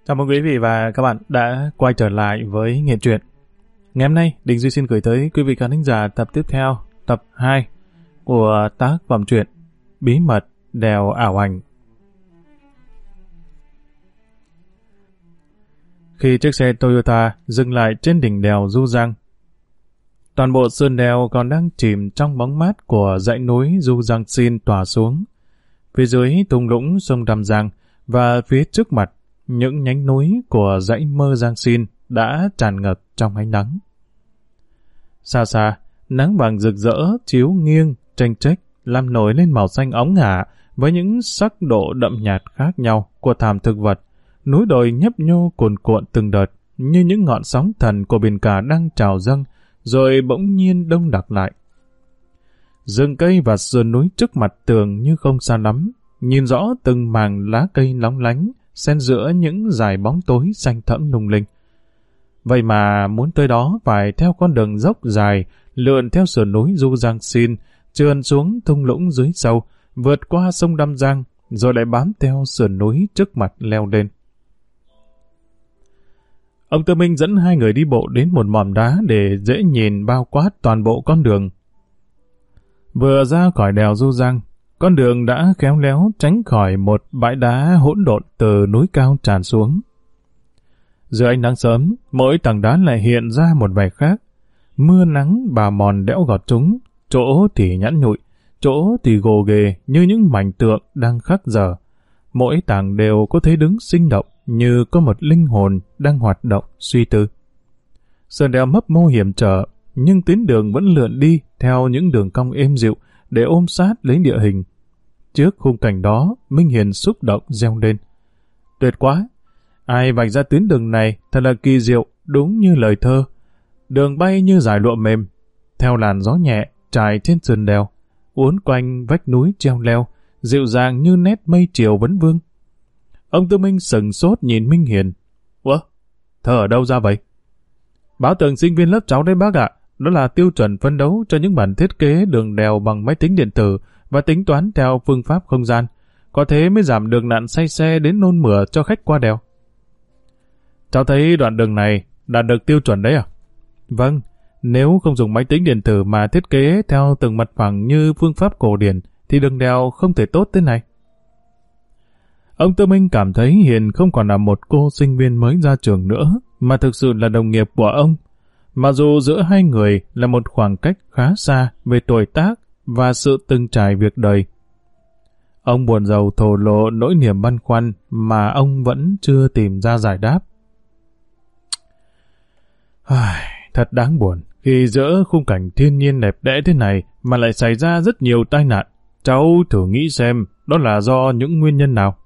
Chào mừng quý vị và các bạn đã quay trở lại với Nghệ Truyện. Ngày hôm nay, Đình Duy xin gửi tới quý vị khán thính giả tập tiếp theo, tập 2 của tác phẩm truyện Bí mật đèo ảo ảnh. Khi chiếc xe Toyota dừng lại trên đỉnh đèo Du Giang, toàn bộ sườn đèo còn đang chìm trong bóng mát của dãy núi Du Giang Xin tỏa xuống. Phía dưới thung lũng sông Đàm Giang và phía trước mặt, những nhánh núi của dãy Mơ Giang Xin đã tràn ngập trong ánh nắng. Xa xa, nắng vàng rực rỡ chiếu nghiêng, chênh chếch, làm nổi lên màu xanh óng ả với những sắc độ đậm nhạt khác nhau của thảm thực vật. Núi đồi nhấp nhô cuồn cuộn từng đợt như những ngọn sóng thần của biển cả đang trào dâng, rồi bỗng nhiên đông đặc lại. Rừng cây và sườn núi trước mặt tường như không xa lắm, nhìn rõ từng mảng lá cây lóng lánh, xen giữa những dải bóng tối xanh thẫm lung linh. Vậy mà muốn tới đó phải theo con đường dốc dài, lượn theo sườn núi Du Giang Xin, trườn xuống thung lũng dưới sâu, vượt qua sông Đàm Giang, rồi lại bám theo sườn núi trước mặt leo lên. Ông Tư Minh dẫn hai người đi bộ đến một mỏm đá để dễ nhìn bao quát toàn bộ con đường. Vừa ra khỏi đèo Du Giang, con đường đã khéo léo tránh khỏi một bãi đá hỗn độn từ núi cao tràn xuống. Dưới ánh nắng sớm, mỗi tảng đá lại hiện ra một vẻ khác. Mưa nắng bào mòn đẽo gọt chúng, chỗ thì nhẵn nhụi, chỗ thì gồ ghề như những mảnh tượng đang khắc dở. Mỗi tảng đều có thế đứng sinh động như có một linh hồn đang hoạt động suy tư. Sườn đèo mấp mô hiểm trở, nhưng tuyến đường vẫn lượn đi theo những đường cong êm dịu để ôm sát lấy địa hình. Trước khung cảnh đó, Minh Hiền xúc động reo lên. Tuyệt quá! Ai vạch ra tuyến đường này thật là kỳ diệu, đúng như lời thơ. Đường bay như dải lụa mềm, theo làn gió nhẹ trải trên sườn đèo, uốn quanh vách núi treo leo, dịu dàng như nét mây chiều vấn vương. Ông Tư Minh sừng sốt nhìn Minh Hiền. Ủa? Thơ ở đâu ra vậy? Báo tường sinh viên lớp cháu đấy bác ạ. Đó là tiêu chuẩn phấn đấu cho những bản thiết kế đường đèo bằng máy tính điện tử và tính toán theo phương pháp không gian. Có thế mới giảm được nạn say xe đến nôn mửa cho khách qua đèo. Cháu thấy đoạn đường này đạt được tiêu chuẩn đấy à? Vâng, nếu không dùng máy tính điện tử mà thiết kế theo từng mặt phẳng như phương pháp cổ điển thì đường đèo không thể tốt thế này. Ông Tư Minh cảm thấy Hiền không còn là một cô sinh viên mới ra trường nữa, mà thực sự là đồng nghiệp của ông. Mặc dù giữa hai người là một khoảng cách khá xa về tuổi tác và sự từng trải việc đời. Ông buồn rầu thổ lộ nỗi niềm băn khoăn mà ông vẫn chưa tìm ra giải đáp. Thật đáng buồn khi giữa khung cảnh thiên nhiên đẹp đẽ thế này mà lại xảy ra rất nhiều tai nạn. Cháu thử nghĩ xem đó là do những nguyên nhân nào.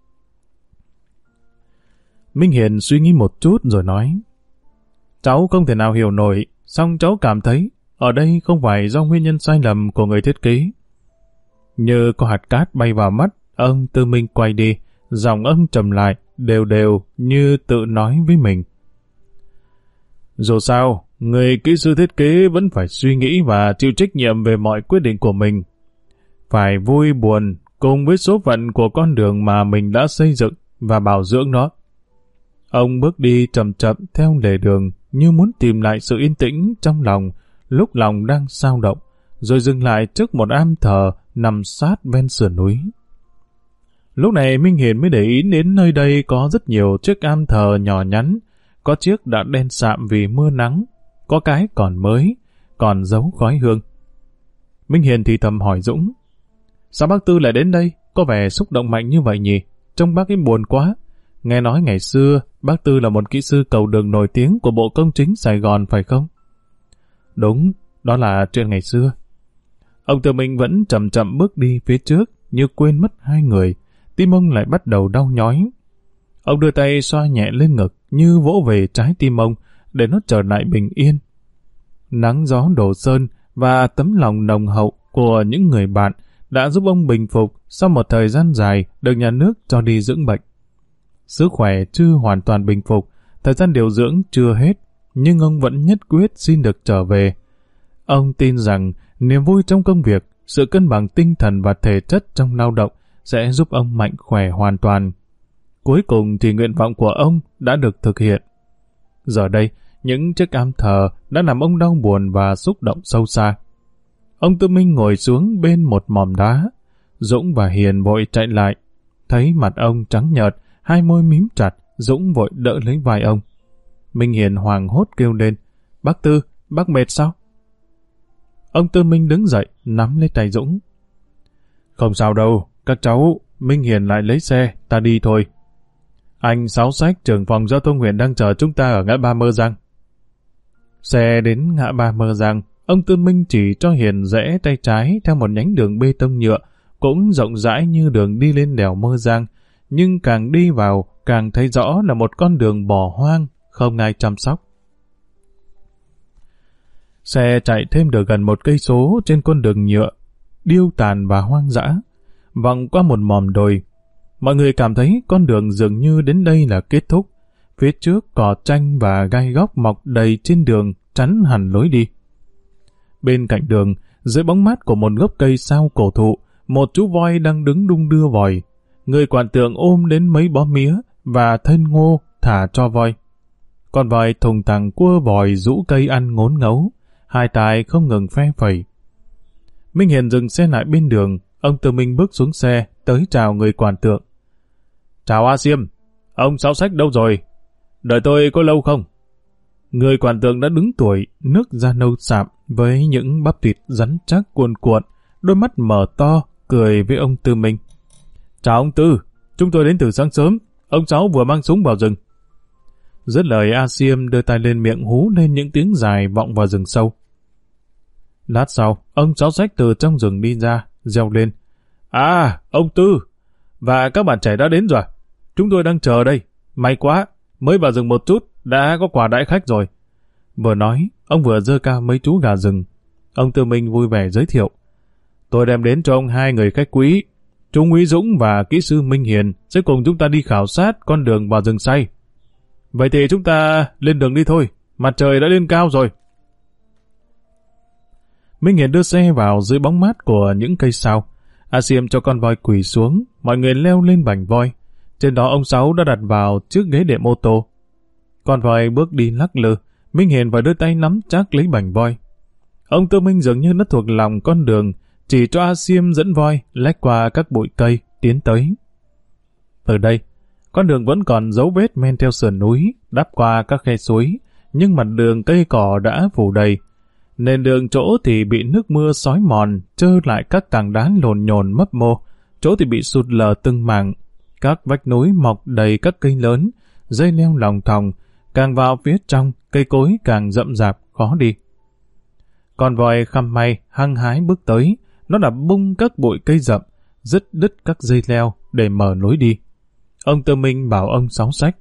Minh Hiền suy nghĩ một chút rồi nói. Cháu không thể nào hiểu nổi, song cháu cảm thấy ở đây không phải do nguyên nhân sai lầm của người thiết kế. Như có hạt cát bay vào mắt, ông Tư Minh quay đi, giọng ông trầm lại, đều đều như tự nói với mình. Dù sao, người kỹ sư thiết kế vẫn phải suy nghĩ và chịu trách nhiệm về mọi quyết định của mình. Phải vui buồn cùng với số phận của con đường mà mình đã xây dựng và bảo dưỡng nó. Ông bước đi chậm chậm theo lề đường như muốn tìm lại sự yên tĩnh trong lòng lúc lòng đang xao động, rồi dừng lại trước một am thờ nằm sát ven sườn núi. Lúc này Minh Hiền mới để ý đến nơi đây có rất nhiều chiếc am thờ nhỏ nhắn, có chiếc đã đen sạm vì mưa nắng, có cái còn mới, còn giấu khói hương. Minh Hiền thì thầm hỏi Dũng, sao bác Tư lại đến đây, có vẻ xúc động mạnh như vậy nhỉ, trông bác ấy buồn quá. Nghe nói ngày xưa, bác Tư là một kỹ sư cầu đường nổi tiếng của Bộ Công chính Sài Gòn phải không? Đúng, đó là chuyện ngày xưa. Ông Tư Minh vẫn chậm chậm bước đi phía trước, như quên mất hai người. Tim ông lại bắt đầu đau nhói. Ông đưa tay xoa nhẹ lên ngực, như vỗ về trái tim ông, để nó trở lại bình yên. Nắng gió đổ sơn và tấm lòng nồng hậu của những người bạn đã giúp ông bình phục sau một thời gian dài được nhà nước cho đi dưỡng bệnh. Sức khỏe chưa hoàn toàn bình phục, thời gian điều dưỡng chưa hết, nhưng ông vẫn nhất quyết xin được trở về. Ông tin rằng niềm vui trong công việc, sự cân bằng tinh thần và thể chất trong lao động sẽ giúp ông mạnh khỏe hoàn toàn. Cuối cùng thì nguyện vọng của ông đã được thực hiện. Giờ đây, những chiếc am thờ đã làm ông đau buồn và xúc động sâu xa. Ông Tư Minh ngồi xuống bên một mỏm đá. Dũng và Hiền vội chạy lại. Thấy mặt ông trắng nhợt, hai môi mím chặt, Dũng vội đỡ lấy vai ông. Minh Hiền hoảng hốt kêu lên, bác Tư, bác mệt sao? Ông Tư Minh đứng dậy, nắm lấy tay Dũng. Không sao đâu, các cháu, Minh Hiền lại lấy xe, ta đi thôi. Anh Sáu Sách, trưởng phòng giao thông huyện đang chờ chúng ta ở ngã ba Mơ Giang. Xe đến ngã ba Mơ Giang, ông Tư Minh chỉ cho Hiền rẽ tay trái theo một nhánh đường bê tông nhựa, cũng rộng rãi như đường đi lên đèo Mơ Giang, nhưng càng đi vào càng thấy rõ là một con đường bỏ hoang, không ai chăm sóc. Xe chạy thêm được gần 1 cây số trên con đường nhựa, điêu tàn và hoang dã, vòng qua một mỏm đồi. Mọi người cảm thấy con đường dường như đến đây là kết thúc. Phía trước cỏ tranh và gai góc mọc đầy trên đường, chắn hẳn lối đi. Bên cạnh đường, dưới bóng mát của một gốc cây sao cổ thụ, một chú voi đang đứng đung đưa vòi. Người quản tượng ôm đến mấy bó mía và thân ngô thả cho voi. Con voi thùng thẳng cua vòi rũ cây ăn ngốn ngấu, hai tai không ngừng phe phẩy. Minh Hiền dừng xe lại bên đường, ông Tư Minh bước xuống xe, tới chào người quản tượng. Chào A Xiêm, ông Sáu Sách đâu rồi? Đợi tôi có lâu không? Người quản tượng đã đứng tuổi, nước da nâu sạm với những bắp thịt rắn chắc cuồn cuộn, đôi mắt mở to, cười với ông Tư Minh. Chào ông Tư, chúng tôi đến từ sáng sớm, ông Sáu vừa mang súng vào rừng. Dứt lời, A Xiêm đưa tay lên miệng hú lên những tiếng dài vọng vào rừng sâu. Lát sau, ông Sáu Sách từ trong rừng đi ra, reo lên. À, ông Tư, và các bạn trẻ đã đến rồi. Chúng tôi đang chờ đây. May quá, mới vào rừng một chút, đã có quà đãi khách rồi. Vừa nói, ông vừa giơ cao mấy chú gà rừng. Ông Tư Minh vui vẻ giới thiệu. Tôi đem đến cho ông 2 người khách quý. Trung úy Dũng và kỹ sư Minh Hiền sẽ cùng chúng ta đi khảo sát con đường vào rừng say. Vậy thì chúng ta lên đường đi thôi, mặt trời đã lên cao rồi. Minh Hiền đưa xe vào dưới bóng mát của những cây sao. A Xiêm cho con voi quỳ xuống, mọi người leo lên bành voi. Trên đó ông Sáu đã đặt vào chiếc ghế đệm ô tô. Con voi bước đi lắc lư, Minh Hiền phải đưa tay nắm chắc lấy bành voi. Ông Tư Minh dường như nó thuộc lòng con đường, chỉ cho A Xiêm dẫn voi lách qua các bụi cây tiến tới. Ở đây, con đường vẫn còn dấu vết men theo sườn núi, đắp qua các khe suối, nhưng mặt đường cây cỏ đã phủ đầy. Nền đường chỗ thì bị nước mưa xói mòn, trơ lại các tảng đá lồn nhồn mấp mô, chỗ thì bị sụt lở từng mảng. Các vách núi mọc đầy các cây lớn, dây leo lòng thòng, càng vào phía trong, cây cối càng rậm rạp, khó đi. Con voi khăm may, hăng hái bước tới, nó đập bung các bụi cây rậm, dứt đứt các dây leo để mở lối đi. Ông Tư Minh bảo ông Sáu Sách.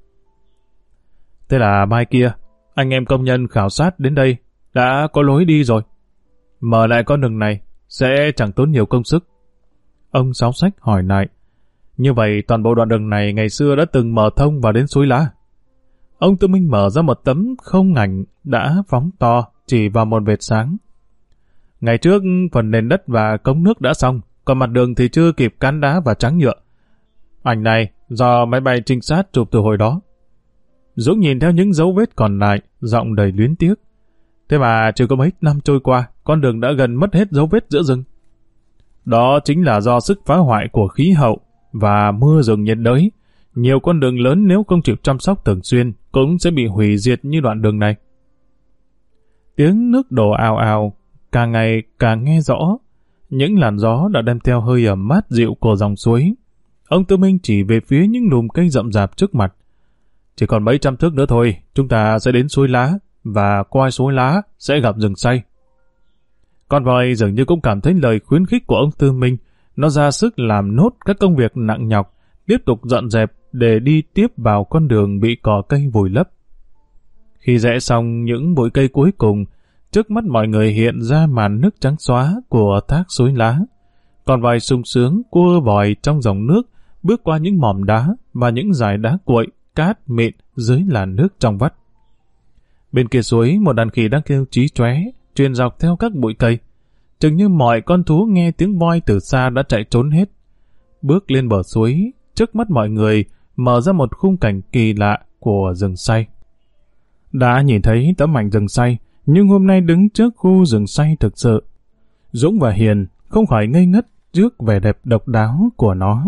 Thế là mai kia, anh em công nhân khảo sát đến đây, đã có lối đi rồi. Mở lại con đường này, sẽ chẳng tốn nhiều công sức. Ông Sáu Sách hỏi lại. Như vậy toàn bộ đoạn đường này ngày xưa đã từng mở thông vào đến suối Lá. Ông Tư Minh mở ra một tấm không ảnh đã phóng to, chỉ vào một vệt sáng. Ngày trước phần nền đất và cống nước đã xong, còn mặt đường thì chưa kịp cán đá và tráng nhựa. Ảnh này do máy bay trinh sát chụp từ hồi đó. Dũng nhìn theo những dấu vết còn lại, giọng đầy luyến tiếc. Thế mà chưa có mấy năm trôi qua, con đường đã gần mất hết dấu vết giữa rừng. Đó chính là do sức phá hoại của khí hậu và mưa rừng nhiệt đới. Nhiều con đường lớn nếu không chịu chăm sóc thường xuyên cũng sẽ bị hủy diệt như đoạn đường này. Tiếng nước đổ ào ào, càng ngày càng nghe rõ. Những làn gió đã đem theo hơi ẩm mát dịu của dòng suối. Ông Tư Minh chỉ về phía những lùm cây rậm rạp trước mặt. Chỉ còn mấy trăm thước nữa thôi, chúng ta sẽ đến suối Lá, và qua suối Lá sẽ gặp rừng say. Con voi dường như cũng cảm thấy lời khuyến khích của ông Tư Minh. Nó ra sức làm nốt các công việc nặng nhọc, tiếp tục dọn dẹp để đi tiếp vào con đường bị cỏ cây vùi lấp. Khi rẽ xong những bụi cây cuối cùng, trước mắt mọi người hiện ra màn nước trắng xóa của thác suối Lá. Con voi sung sướng cua vòi trong dòng nước, bước qua những mỏm đá và những dải đá cuội, cát mịn dưới làn nước trong vắt. Bên kia suối, một đàn khỉ đang kêu chí chóe, truyền dọc theo các bụi cây. Chừng như mọi con thú nghe tiếng voi từ xa đã chạy trốn hết. Bước lên bờ suối, trước mắt mọi người mở ra một khung cảnh kỳ lạ của rừng say. Đã nhìn thấy tấm ảnh rừng say, nhưng hôm nay đứng trước khu rừng say thực sự, Dũng và Hiền không khỏi ngây ngất trước vẻ đẹp độc đáo của nó.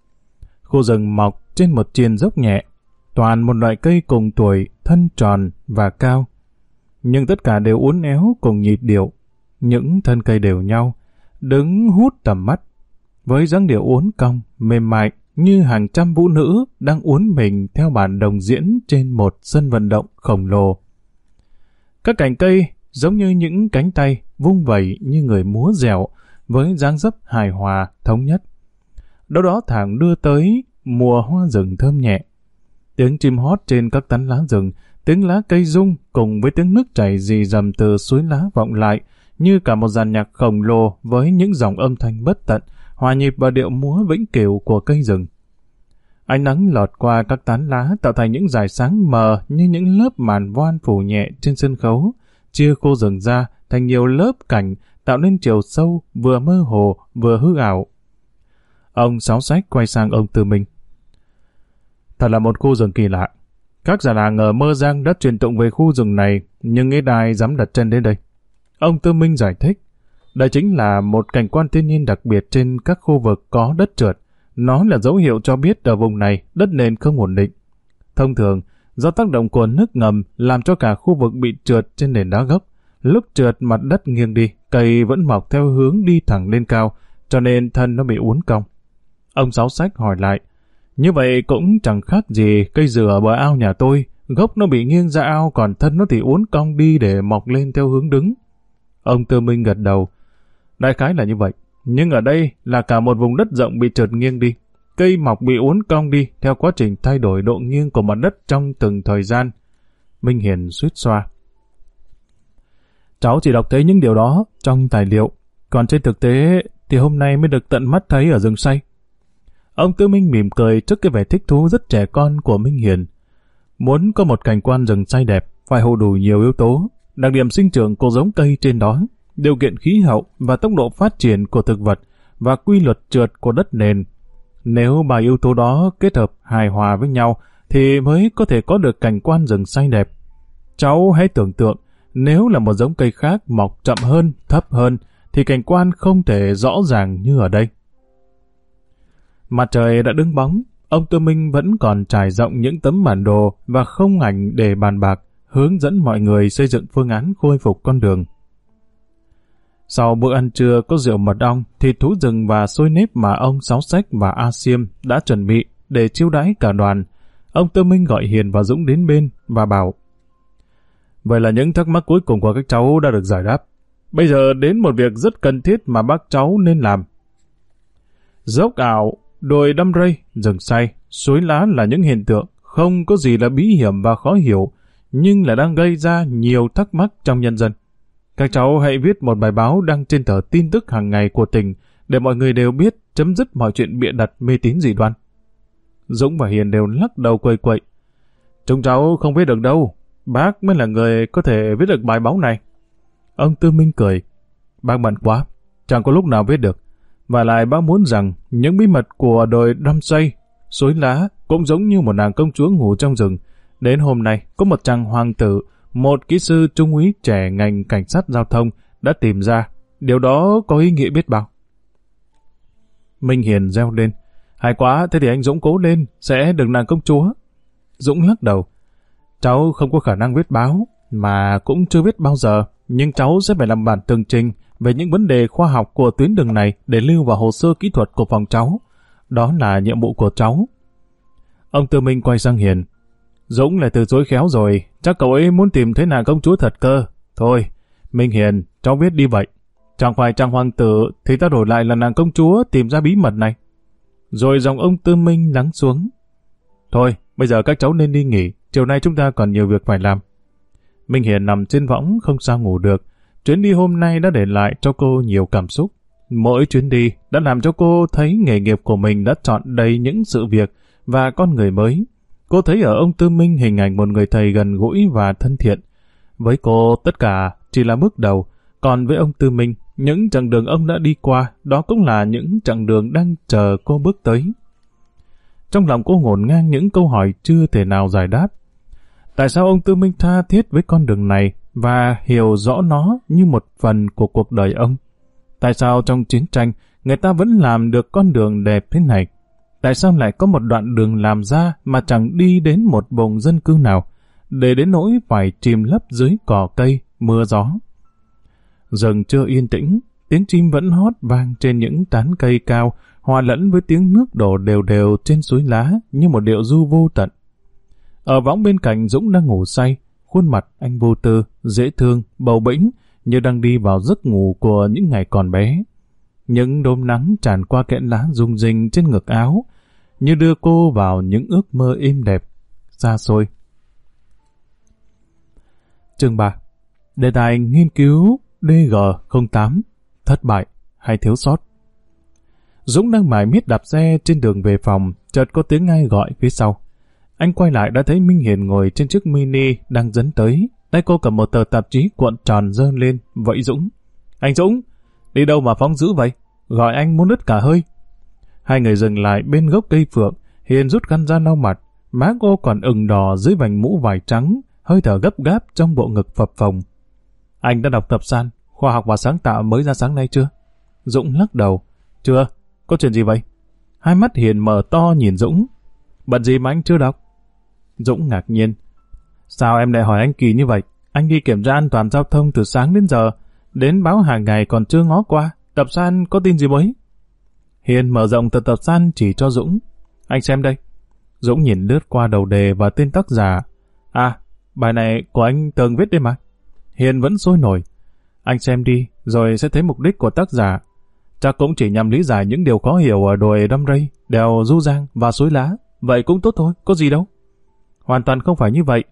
Khu rừng mọc trên một triền dốc nhẹ, toàn một loại cây cùng tuổi, thân tròn và cao. Nhưng tất cả đều uốn éo cùng nhịp điệu. Những thân cây đều nhau, đứng hút tầm mắt, với dáng điệu uốn cong, mềm mại như hàng trăm vũ nữ đang uốn mình theo bản đồng diễn trên một sân vận động khổng lồ. Các cành cây giống như những cánh tay vung vẩy như người múa dẻo với dáng dấp hài hòa, thống nhất. Đâu đó thoảng đưa tới mùa hoa rừng thơm nhẹ. Tiếng chim hót trên các tán lá rừng, tiếng lá cây rung cùng với tiếng nước chảy rì rầm từ suối lá vọng lại như cả một dàn nhạc khổng lồ với những dòng âm thanh bất tận, hòa nhịp vào điệu múa vĩnh cửu của cây rừng. Ánh nắng lọt qua các tán lá tạo thành những dải sáng mờ như những lớp màn voan phủ nhẹ trên sân khấu, chia khu rừng ra thành nhiều lớp cảnh tạo nên chiều sâu vừa mơ hồ vừa hư ảo. Ông Sáu Sách quay sang ông Tư Minh. Thật là một khu rừng kỳ lạ. Các già làng ở Mơ Giang đã truyền tụng về khu rừng này, nhưng ít ai dám đặt chân đến đây. Ông Tư Minh giải thích, đây chính là một cảnh quan thiên nhiên đặc biệt trên các khu vực có đất trượt. Nó là dấu hiệu cho biết ở vùng này đất nền không ổn định. Thông thường, do tác động của nước ngầm làm cho cả khu vực bị trượt trên nền đá gốc. Lúc trượt mặt đất nghiêng đi, cây vẫn mọc theo hướng đi thẳng lên cao, cho nên thân nó bị uốn cong. Ông Sáu Sách hỏi lại, như vậy cũng chẳng khác gì cây dừa ở bờ ao nhà tôi, gốc nó bị nghiêng ra ao còn thân nó thì uốn cong đi để mọc lên theo hướng đứng. Ông Tư Minh gật đầu, đại khái là như vậy, nhưng ở đây là cả một vùng đất rộng bị trượt nghiêng đi. Cây mọc bị uốn cong đi theo quá trình thay đổi độ nghiêng của mặt đất trong từng thời gian. Minh Hiền suýt xoa. Cháu chỉ đọc thấy những điều đó trong tài liệu, còn trên thực tế thì hôm nay mới được tận mắt thấy ở rừng say. Ông Tư Minh mỉm cười trước cái vẻ thích thú rất trẻ con của Minh Hiền. Muốn có một cảnh quan rừng say đẹp, phải hộ đủ nhiều yếu tố, đặc điểm sinh trưởng của giống cây trên đó, điều kiện khí hậu và tốc độ phát triển của thực vật và quy luật trượt của đất nền. Nếu ba yếu tố đó kết hợp hài hòa với nhau thì mới có thể có được cảnh quan rừng say đẹp. Cháu hãy tưởng tượng, nếu là một giống cây khác mọc chậm hơn, thấp hơn, thì cảnh quan không thể rõ ràng như ở đây. Mặt trời đã đứng bóng, ông Tư Minh vẫn còn trải rộng những tấm bản đồ và không ảnh để bàn bạc, hướng dẫn mọi người xây dựng phương án khôi phục con đường. Sau bữa ăn trưa có rượu mật ong, thịt thú rừng và xôi nếp mà ông Sáu Sách và A Xiêm đã chuẩn bị để chiêu đãi cả đoàn, ông Tư Minh gọi Hiền và Dũng đến bên và bảo: vậy là những thắc mắc cuối cùng của các cháu đã được giải đáp. Bây giờ đến một việc rất cần thiết mà bác cháu nên làm. Dốc ảo, đồi đâm rây, rừng say, suối lá là những hiện tượng không có gì là bí hiểm và khó hiểu, nhưng là đang gây ra nhiều thắc mắc trong nhân dân. Các cháu hãy viết một bài báo đăng trên tờ tin tức hàng ngày của tỉnh để mọi người đều biết, chấm dứt mọi chuyện bịa đặt mê tín dị đoan. Dũng và Hiền đều lắc đầu quậy quậy. Chúng cháu không viết được đâu, bác mới là người có thể viết được bài báo này. Ông Tư Minh cười. Bác bận quá, chẳng có lúc nào viết được. Và lại bác muốn rằng những bí mật của đồi đâm xây, suối lá cũng giống như một nàng công chúa ngủ trong rừng. Đến hôm nay, có một chàng hoàng tử, một kỹ sư trung úy trẻ ngành cảnh sát giao thông đã tìm ra. Điều đó có ý nghĩa biết bao. Minh Hiền reo lên. Hay quá, thế thì anh Dũng cố lên, sẽ được nàng công chúa. Dũng lắc đầu. Cháu không có khả năng viết báo, mà cũng chưa viết bao giờ, nhưng cháu sẽ phải làm bản tường trình về những vấn đề khoa học của tuyến đường này để lưu vào hồ sơ kỹ thuật của phòng cháu. Đó là nhiệm vụ của cháu. Ông Tư Minh quay sang Hiền. Dũng lại từ chối khéo rồi, chắc cậu ấy muốn tìm thấy nàng công chúa thật cơ. Thôi, Minh Hiền, cháu viết đi vậy. Chẳng phải chàng hoàng tử thì ta đổi lại là nàng công chúa tìm ra bí mật này. Rồi dòng ông Tư Minh lắng xuống. Thôi, bây giờ các cháu nên đi nghỉ, chiều nay chúng ta còn nhiều việc phải làm. Minh Hiền nằm trên võng không sao ngủ được. Chuyến đi hôm nay đã để lại cho cô nhiều cảm xúc. Mỗi chuyến đi đã làm cho cô thấy nghề nghiệp của mình đã chọn đầy những sự việc và con người mới. Cô thấy ở ông Tư Minh hình ảnh một người thầy gần gũi và thân thiện. Với cô, tất cả chỉ là bước đầu. Còn với ông Tư Minh, những chặng đường ông đã đi qua, đó cũng là những chặng đường đang chờ cô bước tới. Trong lòng cô ngổn ngang những câu hỏi chưa thể nào giải đáp. Tại sao ông Tư Minh tha thiết với con đường này và hiểu rõ nó như một phần của cuộc đời ông? Tại sao trong chiến tranh người ta vẫn làm được con đường đẹp thế này? Tại sao lại có một đoạn đường làm ra mà chẳng đi đến một vùng dân cư nào, để đến nỗi phải chìm lấp dưới cỏ cây, mưa gió? Rừng chưa yên tĩnh, tiếng chim vẫn hót vang trên những tán cây cao, hòa lẫn với tiếng nước đổ đều đều trên suối lá như một điệu ru vô tận. Ở võng bên cạnh Dũng đang ngủ say, khuôn mặt anh vô tư, dễ thương, bầu bĩnh như đang đi vào giấc ngủ của những ngày còn bé. Những đốm nắng tràn qua kẽ lá rung rinh trên ngực áo, như đưa cô vào những ước mơ êm đẹp, xa xôi. Chương 3. Đề tài nghiên cứu DG08, thất bại hay thiếu sót. Dũng đang mải miết đạp xe trên đường về phòng, chợt có tiếng ai gọi phía sau. Anh quay lại đã thấy Minh Hiền ngồi trên chiếc mini đang dẫn tới, tay cô cầm một tờ tạp chí cuộn tròn dơ lên, vẫy Dũng. Anh Dũng, đi đâu mà phóng dữ vậy? Gọi anh muốn đứt cả hơi. Hai người dừng lại bên gốc cây phượng, Hiền rút khăn ra lau mặt, má cô còn ửng đỏ dưới vành mũ vải trắng, hơi thở gấp gáp trong bộ ngực phập phồng. Anh đã đọc tập san, khoa học và sáng tạo mới ra sáng nay chưa? Dũng lắc đầu. Chưa, có chuyện gì vậy? Hai mắt Hiền mở to nhìn Dũng. Bận gì mà anh chưa đọc? Dũng ngạc nhiên. Sao em lại hỏi anh kỳ như vậy? Anh đi kiểm tra an toàn giao thông từ sáng đến giờ, đến báo hàng ngày còn chưa ngó qua. Tập san có tin gì mới? Hiền mở rộng tờ tập san chỉ cho Dũng. Anh xem đây. Dũng nhìn lướt qua đầu đề và tên tác giả. À, bài này của anh Tường viết đây mà. Hiền vẫn sôi nổi. Anh xem đi, rồi sẽ thấy mục đích của tác giả. Chắc cũng chỉ nhằm lý giải những điều khó hiểu ở đồi Đâm Rây, đèo Du Giang và suối lá. Vậy cũng tốt thôi, có gì đâu. Hoàn toàn không phải như vậy.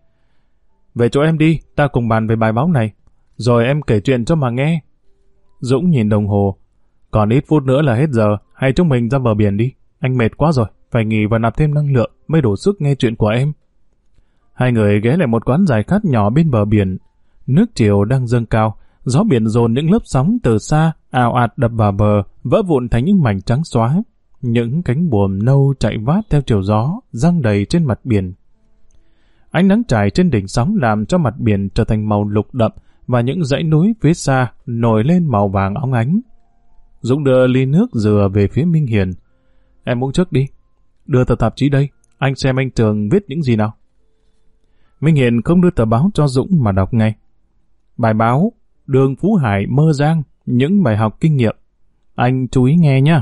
Về chỗ em đi, ta cùng bàn về bài báo này. Rồi em kể chuyện cho mà nghe. Dũng nhìn đồng hồ. Còn ít phút nữa là hết giờ, hay chúng mình ra bờ biển đi. Anh mệt quá rồi, phải nghỉ và nạp thêm năng lượng mới đủ sức nghe chuyện của em. Hai người ghé lại một quán giải khát nhỏ bên bờ biển. Nước chiều đang dâng cao, gió biển dồn những lớp sóng từ xa, ào ạt đập vào bờ, vỡ vụn thành những mảnh trắng xóa. Những cánh buồm nâu chạy vát theo chiều gió, giăng đầy trên mặt biển. Ánh nắng trải trên đỉnh sóng làm cho mặt biển trở thành màu lục đậm và những dãy núi phía xa nổi lên màu vàng óng ánh. Dũng đưa ly nước dừa về phía Minh Hiền. Em uống trước đi. Đưa tờ tạp chí đây, anh xem anh Tường viết những gì nào. Minh Hiền không đưa tờ báo cho Dũng mà đọc ngay. Bài báo Đường Phú Hải Mơ Giang, những bài học kinh nghiệm. Anh chú ý nghe nhé.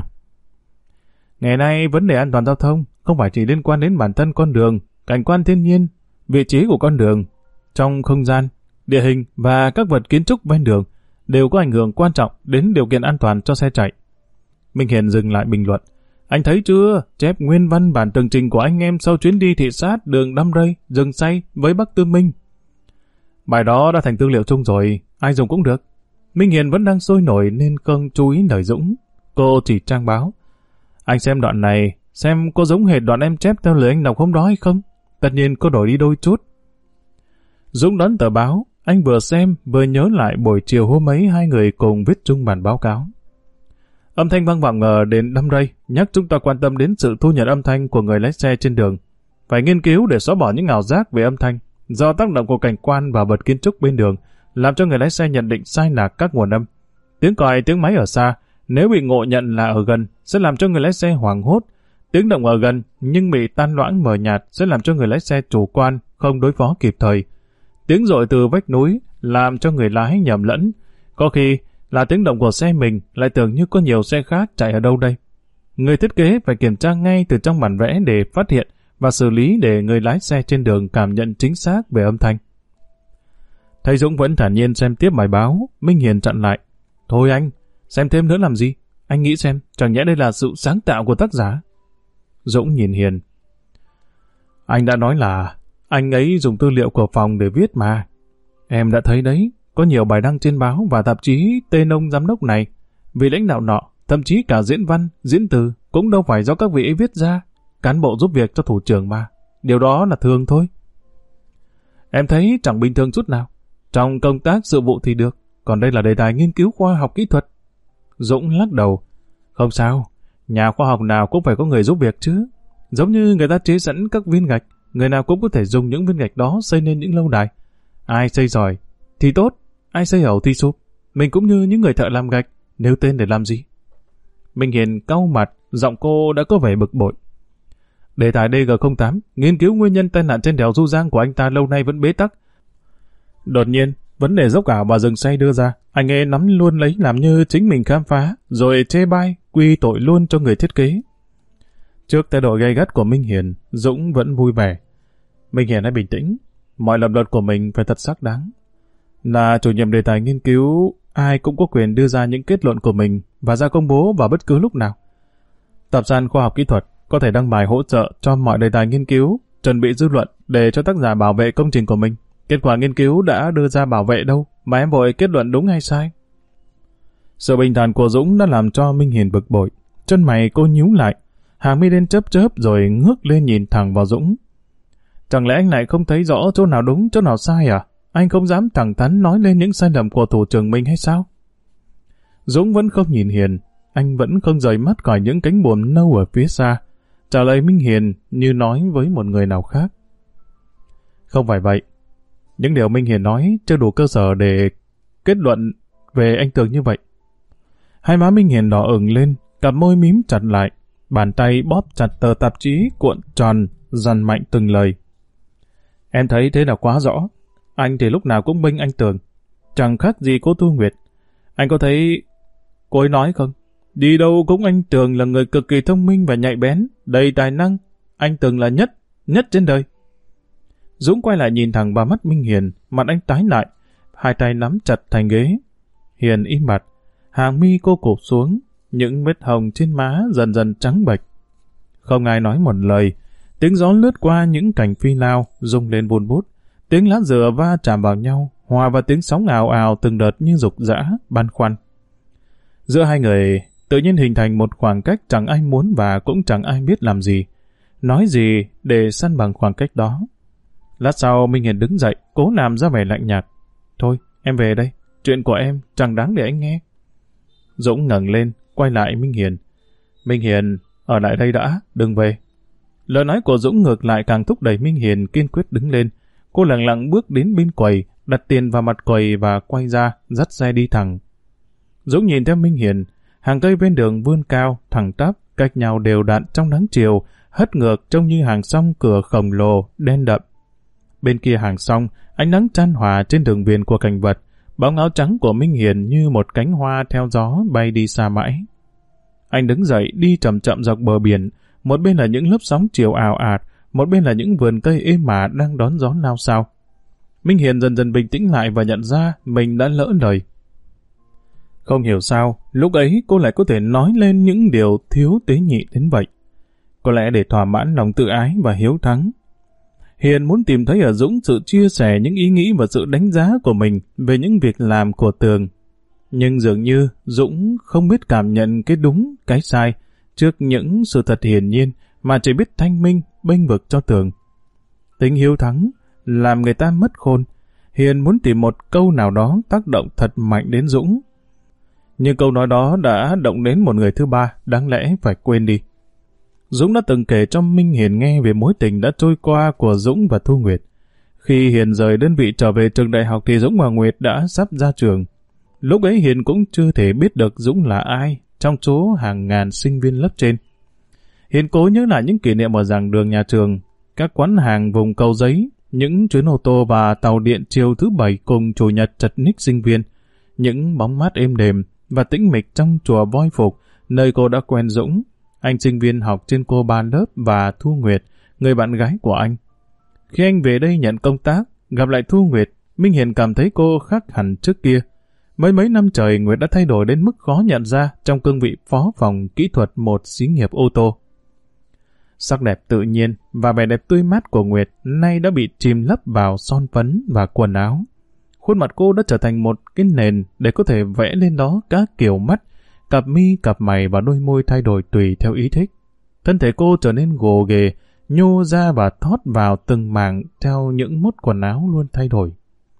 Ngày nay vấn đề an toàn giao thông không phải chỉ liên quan đến bản thân con đường, cảnh quan thiên nhiên, vị trí của con đường, trong không gian, địa hình và các vật kiến trúc ven đường đều có ảnh hưởng quan trọng đến điều kiện an toàn cho xe chạy. Minh Hiền dừng lại bình luận. Anh thấy chưa, chép nguyên văn bản tường trình của anh em sau chuyến đi thị sát đường Đâm Rây, rừng Say với Bắc Tư Minh. Bài đó đã thành tư liệu chung rồi, ai dùng cũng được. Minh Hiền vẫn đang sôi nổi nên không chú ý lời Dũng. Cô chỉ trang báo. Anh xem đoạn này, xem có giống hệt đoạn em chép theo lời anh đọc hôm đó hay không? Tất nhiên có đổi đi đôi chút. Dũng đón tờ báo, anh vừa xem vừa nhớ lại buổi chiều hôm ấy hai người cùng viết chung bản báo cáo. Âm thanh vang vọng ở đền Đâm Rây nhắc chúng ta quan tâm đến sự thu nhận âm thanh của người lái xe trên đường. Phải nghiên cứu để xóa bỏ những ảo giác về âm thanh do tác động của cảnh quan và vật kiến trúc bên đường, làm cho người lái xe nhận định sai lạc các nguồn âm. Tiếng còi, tiếng máy ở xa, nếu bị ngộ nhận là ở gần, sẽ làm cho người lái xe hoảng hốt. Tiếng động ở gần nhưng bị tan loãng mờ nhạt sẽ làm cho người lái xe chủ quan, không đối phó kịp thời. Tiếng dội từ vách núi làm cho người lái nhầm lẫn. Có khi là tiếng động của xe mình, lại tưởng như có nhiều xe khác chạy ở đâu đây. Người thiết kế phải kiểm tra ngay từ trong bản vẽ để phát hiện và xử lý để người lái xe trên đường cảm nhận chính xác về âm thanh. Thầy Dũng vẫn thản nhiên xem tiếp bài báo. Minh Hiền chặn lại. Thôi anh, xem thêm nữa làm gì? Anh nghĩ xem, chẳng nhẽ đây là sự sáng tạo của tác giả? Dũng nhìn Hiền. Anh đã nói là anh ấy dùng tư liệu của phòng để viết mà. Em đã thấy đấy, có nhiều bài đăng trên báo và tạp chí tên ông giám đốc này. Vì lãnh đạo nọ, thậm chí cả diễn văn, diễn từ cũng đâu phải do các vị ấy viết ra. Cán bộ giúp việc cho thủ trưởng mà. Điều đó là thường thôi. Em thấy chẳng bình thường chút nào. Trong công tác sự vụ thì được, còn đây là đề tài nghiên cứu khoa học kỹ thuật. Dũng lắc đầu. Không sao, nhà khoa học nào cũng phải có người giúp việc chứ. Giống như người ta chế sẵn các viên gạch, người nào cũng có thể dùng những viên gạch đó xây nên những lâu đài. Ai xây giỏi thì tốt, ai xây ẩu thì sụp. Mình cũng như những người thợ làm gạch, nêu tên để làm gì? Minh Hiền cau mặt, giọng cô đã có vẻ bực bội. Đề tài DG08, nghiên cứu nguyên nhân tai nạn trên đèo Du Giang của anh ta lâu nay vẫn bế tắc. Đột nhiên, vấn đề dốc ảo và rừng say đưa ra, anh ấy nắm luôn lấy làm như chính mình khám phá, rồi chê bai, quy tội luôn cho người thiết kế. Trước thái độ gay gắt của Minh Hiền, Dũng vẫn vui vẻ. Minh Hiền hãy bình tĩnh, mọi lập luận của mình phải thật xác đáng. Là chủ nhiệm đề tài nghiên cứu, ai cũng có quyền đưa ra những kết luận của mình và ra công bố vào bất cứ lúc nào. Tạp san Khoa học Kỹ thuật có thể đăng bài hỗ trợ cho mọi đề tài nghiên cứu, chuẩn bị dư luận để cho tác giả bảo vệ công trình của mình. Kết quả nghiên cứu đã đưa ra bảo vệ đâu, mà em vội kết luận đúng hay sai? Sự bình thản của Dũng đã làm cho Minh Hiền bực bội. Chân mày cô nhíu lại, hàng mi đen chớp chớp rồi ngước lên nhìn thẳng vào Dũng. Chẳng lẽ anh lại không thấy rõ chỗ nào đúng, chỗ nào sai à? Anh không dám thẳng thắn nói lên những sai lầm của thủ trưởng mình hay sao? Dũng vẫn không nhìn Hiền, anh vẫn không rời mắt khỏi những cánh buồm nâu ở phía xa, trả lời Minh Hiền như nói với một người nào khác. Không phải vậy. Những điều Minh Hiền nói chưa đủ cơ sở để kết luận về anh Tường như vậy. Hai má Minh Hiền đỏ ửng lên, cặp môi mím chặt lại, bàn tay bóp chặt tờ tạp chí cuộn tròn, dằn mạnh từng lời. Em thấy thế là quá rõ. Anh thì lúc nào cũng bênh anh Tường, chẳng khác gì cô Thu Nguyệt. Anh có thấy cô ấy nói không? Đi đâu cũng anh Tường là người cực kỳ thông minh và nhạy bén, đầy tài năng. Anh Tường là nhất trên đời. Dũng quay lại nhìn thẳng vào mắt Minh Hiền, mặt anh tái lại, hai tay nắm chặt thành ghế. Hiền im bặt, hàng mi cô cụp xuống, những vết hồng trên má dần dần trắng bệch. Không ai nói một lời, tiếng gió lướt qua những cành phi lao, rung lên vun vút, tiếng lá dừa va chạm vào nhau, hòa vào tiếng sóng ào ào từng đợt như rục rã, băn khoăn. Giữa hai người tự nhiên hình thành một khoảng cách chẳng ai muốn và cũng chẳng ai biết làm gì, nói gì để săn bằng khoảng cách đó. Lát sau Minh Hiền đứng dậy, cố làm ra vẻ lạnh nhạt. Thôi, em về đây, chuyện của em chẳng đáng để anh nghe. Dũng ngẩng lên, quay lại Minh Hiền. Minh Hiền, ở lại đây đã, đừng về. Lời nói của Dũng ngược lại càng thúc đẩy Minh Hiền kiên quyết đứng lên. Cô lặng lặng bước đến bên quầy, đặt tiền vào mặt quầy và quay ra, dắt xe đi thẳng. Dũng nhìn theo Minh Hiền, hàng cây bên đường vươn cao, thẳng tắp, cách nhau đều đặn trong nắng chiều, hất ngược trông như hàng song cửa khổng lồ, đen đậm. Bên kia hàng song, ánh nắng chan hòa trên đường viền của cảnh vật, bóng áo trắng của Minh Hiền như một cánh hoa theo gió bay đi xa mãi. Anh đứng dậy đi chậm chậm dọc bờ biển, một bên là những lớp sóng chiều ào ạt, một bên là những vườn cây êm ả đang đón gió lao xao. Minh Hiền dần dần bình tĩnh lại và nhận ra mình đã lỡ lời. Không hiểu sao, lúc ấy cô lại có thể nói lên những điều thiếu tế nhị đến vậy. Có lẽ để thỏa mãn lòng tự ái và hiếu thắng. Hiền muốn tìm thấy ở Dũng sự chia sẻ những ý nghĩ và sự đánh giá của mình về những việc làm của Tường. Nhưng dường như Dũng không biết cảm nhận cái đúng, cái sai trước những sự thật hiển nhiên mà chỉ biết thanh minh, bênh vực cho Tường. Tính hiếu thắng làm người ta mất khôn. Hiền muốn tìm một câu nào đó tác động thật mạnh đến Dũng. Nhưng câu nói đó đã động đến một người thứ ba, đáng lẽ phải quên đi. Dũng đã từng kể cho Minh Hiền nghe về mối tình đã trôi qua của Dũng và Thu Nguyệt. Khi Hiền rời đơn vị trở về trường đại học thì Dũng và Nguyệt đã sắp ra trường. Lúc ấy Hiền cũng chưa thể biết được Dũng là ai trong số hàng ngàn sinh viên lớp trên. Hiền cố nhớ lại những kỷ niệm ở giảng đường nhà trường, các quán hàng vùng Cầu Giấy, những chuyến ô tô và tàu điện chiều thứ Bảy cùng Chủ nhật chật ních sinh viên, những bóng mát êm đềm và tĩnh mịch trong chùa Voi Phục, nơi cô đã quen Dũng, anh sinh viên học trên cô ban lớp, và Thu Nguyệt, người bạn gái của anh. Khi anh về đây nhận công tác, gặp lại Thu Nguyệt, Minh Hiền cảm thấy cô khác hẳn trước kia. Mấy năm trời Nguyệt đã thay đổi đến mức khó nhận ra trong cương vị phó phòng kỹ thuật một xí nghiệp ô tô. Sắc đẹp tự nhiên và vẻ đẹp tươi mát của Nguyệt nay đã bị chìm lấp vào son phấn và quần áo. Khuôn mặt cô đã trở thành một cái nền để có thể vẽ lên đó các kiểu mắt, cặp mi, cặp mày và đôi môi thay đổi tùy theo ý thích. Thân thể cô trở nên gồ ghề, nhô ra và thót vào từng mảng theo những mốt quần áo luôn thay đổi.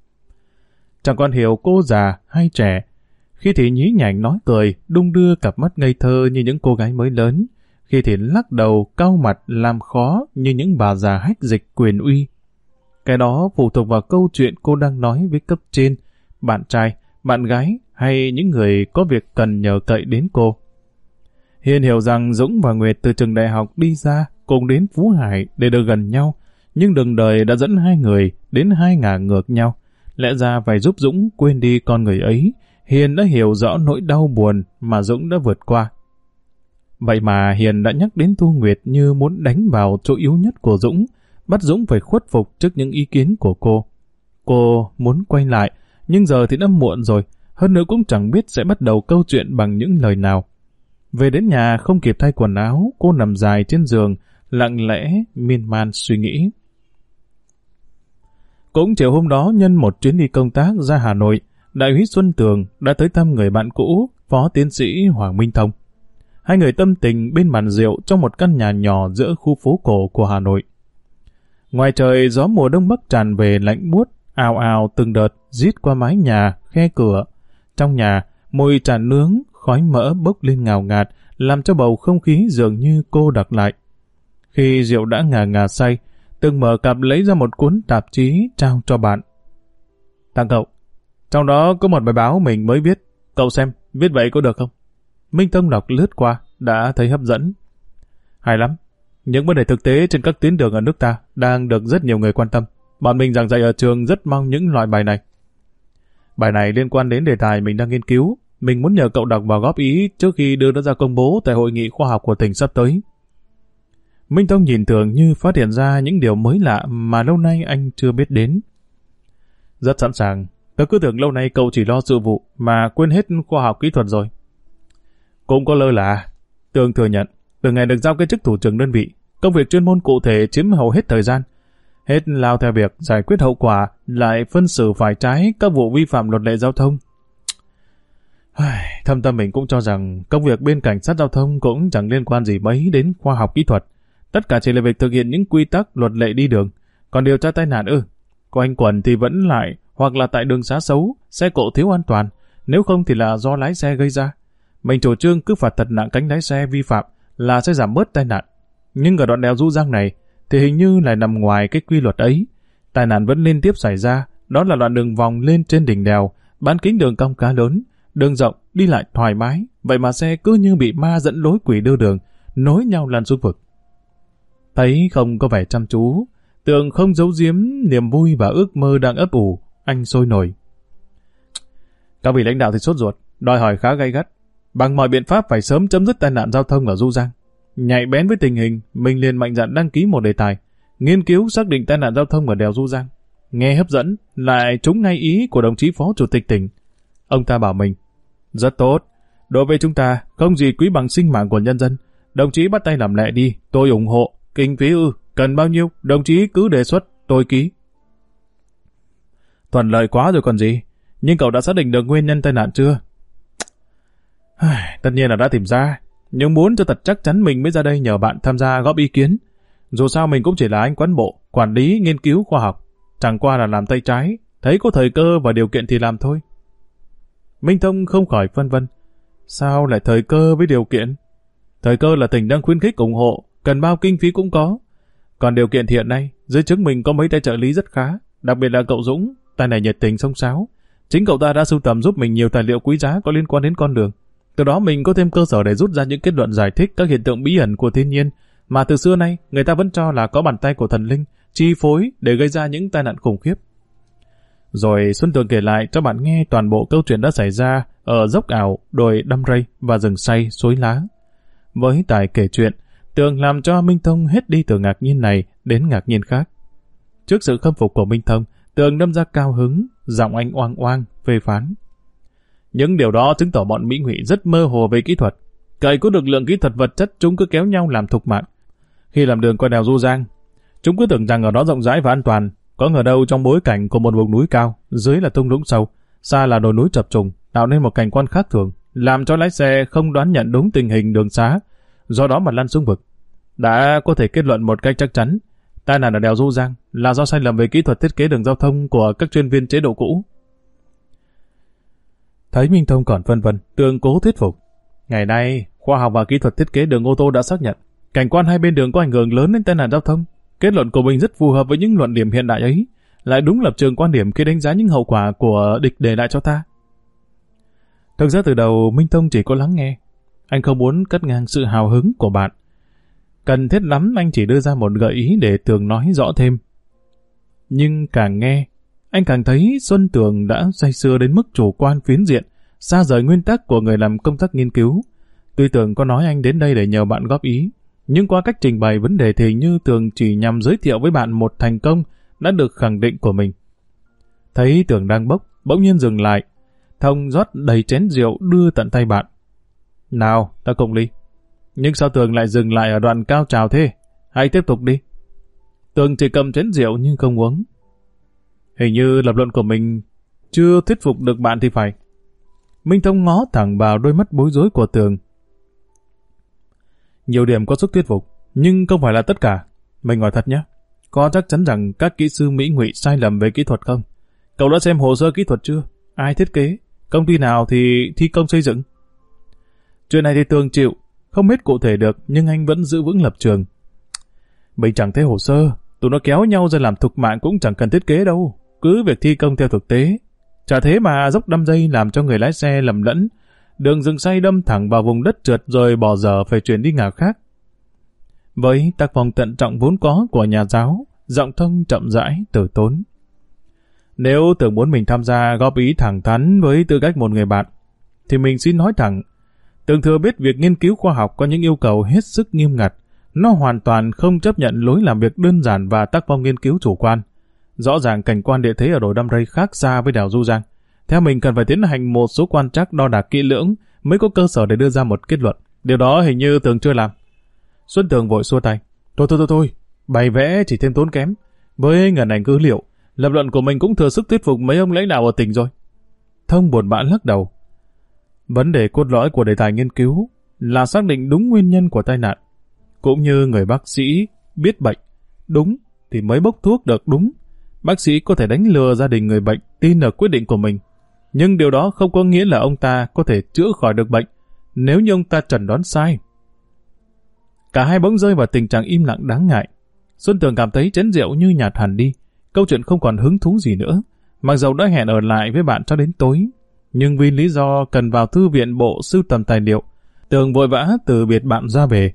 Chẳng còn hiểu cô già hay trẻ, khi thì nhí nhảnh nói cười, đung đưa cặp mắt ngây thơ như những cô gái mới lớn, khi thì lắc đầu cau mặt làm khó như những bà già hách dịch quyền uy. Cái đó phụ thuộc vào câu chuyện cô đang nói với cấp trên, bạn trai, bạn gái hay những người có việc cần nhờ cậy đến cô. Hiền hiểu rằng Dũng và Nguyệt từ trường đại học đi ra cùng đến Phú Hải để được gần nhau, nhưng đường đời đã dẫn hai người đến hai ngả ngược nhau. Lẽ ra phải giúp Dũng quên đi con người ấy. Hiền đã hiểu rõ nỗi đau buồn mà Dũng đã vượt qua. Vậy mà Hiền đã nhắc đến Thu Nguyệt như muốn đánh vào chỗ yếu nhất của Dũng, bắt Dũng phải khuất phục trước những ý kiến của cô. Cô muốn quay lại, nhưng giờ thì đã muộn rồi, hơn nữa cũng chẳng biết sẽ bắt đầu câu chuyện bằng những lời nào. Về đến nhà không kịp thay quần áo, cô nằm dài trên giường, lặng lẽ, miên man suy nghĩ. Cũng chiều hôm đó, nhân một chuyến đi công tác ra Hà Nội, Đại úy Xuân Tường đã tới thăm người bạn cũ, Phó Tiến sĩ Hoàng Minh Thông. Hai người tâm tình bên bàn rượu trong một căn nhà nhỏ giữa khu phố cổ của Hà Nội. Ngoài trời, gió mùa đông bắc tràn về lạnh buốt, ào ào từng đợt rít qua mái nhà, khe cửa. Trong nhà, mùi trà nướng, khói mỡ bốc lên ngào ngạt, làm cho bầu không khí dường như cô đặc lại. Khi rượu đã ngà ngà say, Tường mở cặp lấy ra một cuốn tạp chí trao cho bạn. Tặng cậu, trong đó có một bài báo mình mới viết, cậu xem, viết vậy có được không? Minh Thông đọc lướt qua, đã thấy hấp dẫn. Hay lắm, những vấn đề thực tế trên các tuyến đường ở nước ta đang được rất nhiều người quan tâm. Bọn mình giảng dạy ở trường rất mong những loại bài này. Bài này liên quan đến đề tài mình đang nghiên cứu. Mình muốn nhờ cậu đọc và góp ý trước khi đưa nó ra công bố tại hội nghị khoa học của tỉnh sắp tới. Minh Thông nhìn Tường như phát hiện ra những điều mới lạ mà lâu nay anh chưa biết đến. Rất sẵn sàng. Tớ cứ tưởng lâu nay cậu chỉ lo sự vụ mà quên hết khoa học kỹ thuật rồi. Cũng có lơ là. Tường thừa nhận, từ ngày được giao cái chức thủ trưởng đơn vị, công việc chuyên môn cụ thể chiếm hầu hết thời gian. Hết lao theo việc giải quyết hậu quả, lại phân xử phải trái các vụ vi phạm luật lệ giao thông. Thâm tâm mình cũng cho rằng công việc bên cảnh sát giao thông cũng chẳng liên quan gì mấy đến khoa học kỹ thuật. Tất cả chỉ là việc thực hiện những quy tắc luật lệ đi đường. Còn điều tra tai nạn của anh Quần thì vẫn lại, hoặc là tại đường xá xấu, xe cộ thiếu an toàn, nếu không thì là do lái xe gây ra. Mình chủ trương cứ phạt thật nặng cánh lái xe vi phạm là sẽ giảm bớt tai nạn. Nhưng ở đoạn đèo Du Giang này thì hình như lại nằm ngoài cái quy luật ấy. Tai nạn vẫn liên tiếp xảy ra, đó là đoạn đường vòng lên trên đỉnh đèo, bán kính đường cong khá lớn, đường rộng, đi lại thoải mái, vậy mà xe cứ như bị ma dẫn lối quỷ đưa đường, nối nhau lăn xuống vực. Thấy không có vẻ chăm chú, Tường không giấu giếm niềm vui và ước mơ đang ấp ủ, anh sôi nổi. Các vị lãnh đạo thì sốt ruột, đòi hỏi khá gay gắt, bằng mọi biện pháp phải sớm chấm dứt tai nạn giao thông ở Du Giang. Nhạy bén với tình hình, mình liền mạnh dạn đăng ký một đề tài, nghiên cứu xác định tai nạn giao thông ở đèo Du Giang. Nghe hấp dẫn, lại trúng ngay ý của đồng chí Phó Chủ tịch tỉnh. Ông ta bảo mình, rất tốt, đối với chúng ta, không gì quý bằng sinh mạng của nhân dân. Đồng chí bắt tay làm lẹ đi, tôi ủng hộ. Kinh phí cần bao nhiêu, đồng chí cứ đề xuất, tôi ký. Thuận lợi quá rồi còn gì, nhưng cậu đã xác định được nguyên nhân tai nạn chưa? Tất nhiên là đã tìm ra, nhưng muốn cho thật chắc chắn mình mới ra đây nhờ bạn tham gia góp ý kiến. Dù sao mình cũng chỉ là anh cán bộ, quản lý, nghiên cứu khoa học, chẳng qua là làm tay trái, thấy có thời cơ và điều kiện thì làm thôi. Minh Thông không khỏi phân vân. Sao lại thời cơ với điều kiện? Thời cơ là tỉnh đang khuyến khích ủng hộ, cần bao kinh phí cũng có. Còn điều kiện thì hiện nay, dưới trướng mình có mấy tay trợ lý rất khá, đặc biệt là cậu Dũng, tay này nhiệt tình xông xáo. Chính cậu ta đã sưu tầm giúp mình nhiều tài liệu quý giá có liên quan đến con đường. Từ đó mình có thêm cơ sở để rút ra những kết luận giải thích các hiện tượng bí ẩn của thiên nhiên mà từ xưa nay người ta vẫn cho là có bàn tay của thần linh chi phối để gây ra những tai nạn khủng khiếp. Rồi Xuân Tường kể lại cho bạn nghe toàn bộ câu chuyện đã xảy ra ở dốc ảo, đồi đăm rây và rừng say, suối lá. Với tài kể chuyện, Tường làm cho Minh Thông hết đi từ ngạc nhiên này đến ngạc nhiên khác. Trước sự khâm phục của Minh Thông, Tường đâm ra cao hứng, giọng anh oang oang, phê phán. Những điều đó chứng tỏ bọn Mỹ Ngụy rất mơ hồ về kỹ thuật. Cậy có được lượng kỹ thuật vật chất, chúng cứ kéo nhau làm thục mạng. Khi làm đường qua đèo Du Giang, chúng cứ tưởng rằng ở đó rộng rãi và an toàn. Có ngờ đâu trong bối cảnh của một vùng núi cao, dưới là thung lũng sâu, xa là đồi núi chập trùng, tạo nên một cảnh quan khác thường, làm cho lái xe không đoán nhận đúng tình hình đường xá, do đó mà lăn xuống vực. Đã có thể kết luận một cách chắc chắn, tai nạn ở đèo Du Giang là do sai lầm về kỹ thuật thiết kế đường giao thông của các chuyên viên chế độ cũ. Thấy Minh Thông còn phân vân, Tường cố thuyết phục. Ngày nay, Khoa học và kỹ thuật thiết kế đường ô tô đã xác nhận cảnh quan hai bên đường có ảnh hưởng lớn đến tai nạn giao thông. Kết luận của mình rất phù hợp với những luận điểm hiện đại ấy, lại đúng lập trường quan điểm khi đánh giá những hậu quả của địch để lại cho ta. Thực ra từ đầu Minh Thông chỉ có lắng nghe. Anh không muốn cắt ngang sự hào hứng của bạn. Cần thiết lắm anh chỉ đưa ra một gợi ý để Tường nói rõ thêm. Nhưng càng nghe, anh càng thấy Xuân Tường đã say sưa đến mức chủ quan phiến diện, xa rời nguyên tắc của người làm công tác nghiên cứu. Tuy Tường có nói anh đến đây để nhờ bạn góp ý, nhưng qua cách trình bày vấn đề thì như Tường chỉ nhằm giới thiệu với bạn một thành công đã được khẳng định của mình. Thấy Tường đang bốc, bỗng nhiên dừng lại. Thông rót đầy chén rượu đưa tận tay bạn. Nào, ta cùng ly. Nhưng sao Tường lại dừng lại ở đoạn cao trào thế? Hãy tiếp tục đi. Tường chỉ cầm chén rượu nhưng không uống. Hình như lập luận của mình chưa thuyết phục được bạn thì phải. Minh Thông ngó thẳng vào đôi mắt bối rối của Tường. Nhiều điểm có sức thuyết phục, nhưng không phải là tất cả. Mình hỏi thật nhé, có chắc chắn rằng các kỹ sư Mỹ ngụy sai lầm về kỹ thuật không? Cậu đã xem hồ sơ kỹ thuật chưa? Ai thiết kế? Công ty nào thì thi công xây dựng? Chuyện này thì Tường chịu, không biết cụ thể được, nhưng anh vẫn giữ vững lập trường. Mình chẳng thấy hồ sơ, tụi nó kéo nhau ra làm thục mạng cũng chẳng cần thiết kế đâu, cứ việc thi công theo thực tế. Chả thế mà dốc đâm dây làm cho người lái xe lầm lẫn, đường dừng xoay đâm thẳng vào vùng đất trượt rồi bỏ dở phải chuyển đi ngả khác. Với tác phong tận trọng vốn có của nhà giáo, giọng Thông chậm rãi, từ tốn. Nếu Tường muốn mình tham gia góp ý thẳng thắn với tư cách một người bạn, thì mình xin nói thẳng, Tường thừa biết việc nghiên cứu khoa học có những yêu cầu hết sức nghiêm ngặt, nó hoàn toàn không chấp nhận lối làm việc đơn giản và tác phong nghiên cứu chủ quan. Rõ ràng cảnh quan địa thế ở đồi Đam Rây khác xa với đèo Du Giang. Theo mình cần phải tiến hành một số quan trắc đo đạc kỹ lưỡng mới có cơ sở để đưa ra một kết luận. Điều đó hình như Tường chưa làm. Xuân Tường vội xua tay. Thôi, bày vẽ chỉ thêm tốn kém. Với ngần ảnh cứ liệu, lập luận của mình cũng thừa sức thuyết phục mấy ông lãnh đạo ở tỉnh rồi. Thông buồn bã lắc đầu. Vấn đề cốt lõi của đề tài nghiên cứu là xác định đúng nguyên nhân của tai nạn. Cũng như người bác sĩ biết bệnh đúng thì mới bốc thuốc được đúng. Bác sĩ có thể đánh lừa gia đình người bệnh tin ở quyết định của mình. Nhưng điều đó không có nghĩa là ông ta có thể chữa khỏi được bệnh nếu như ông ta chẩn đoán sai. Cả hai bỗng rơi vào tình trạng im lặng đáng ngại. Xuân Tường cảm thấy chén rượu như nhạt hẳn đi. Câu chuyện không còn hứng thú gì nữa. Mặc dầu đã hẹn ở lại với bạn cho đến tối, nhưng vì lý do cần vào thư viện bộ sưu tầm tài liệu, Tường vội vã từ biệt bạn ra về.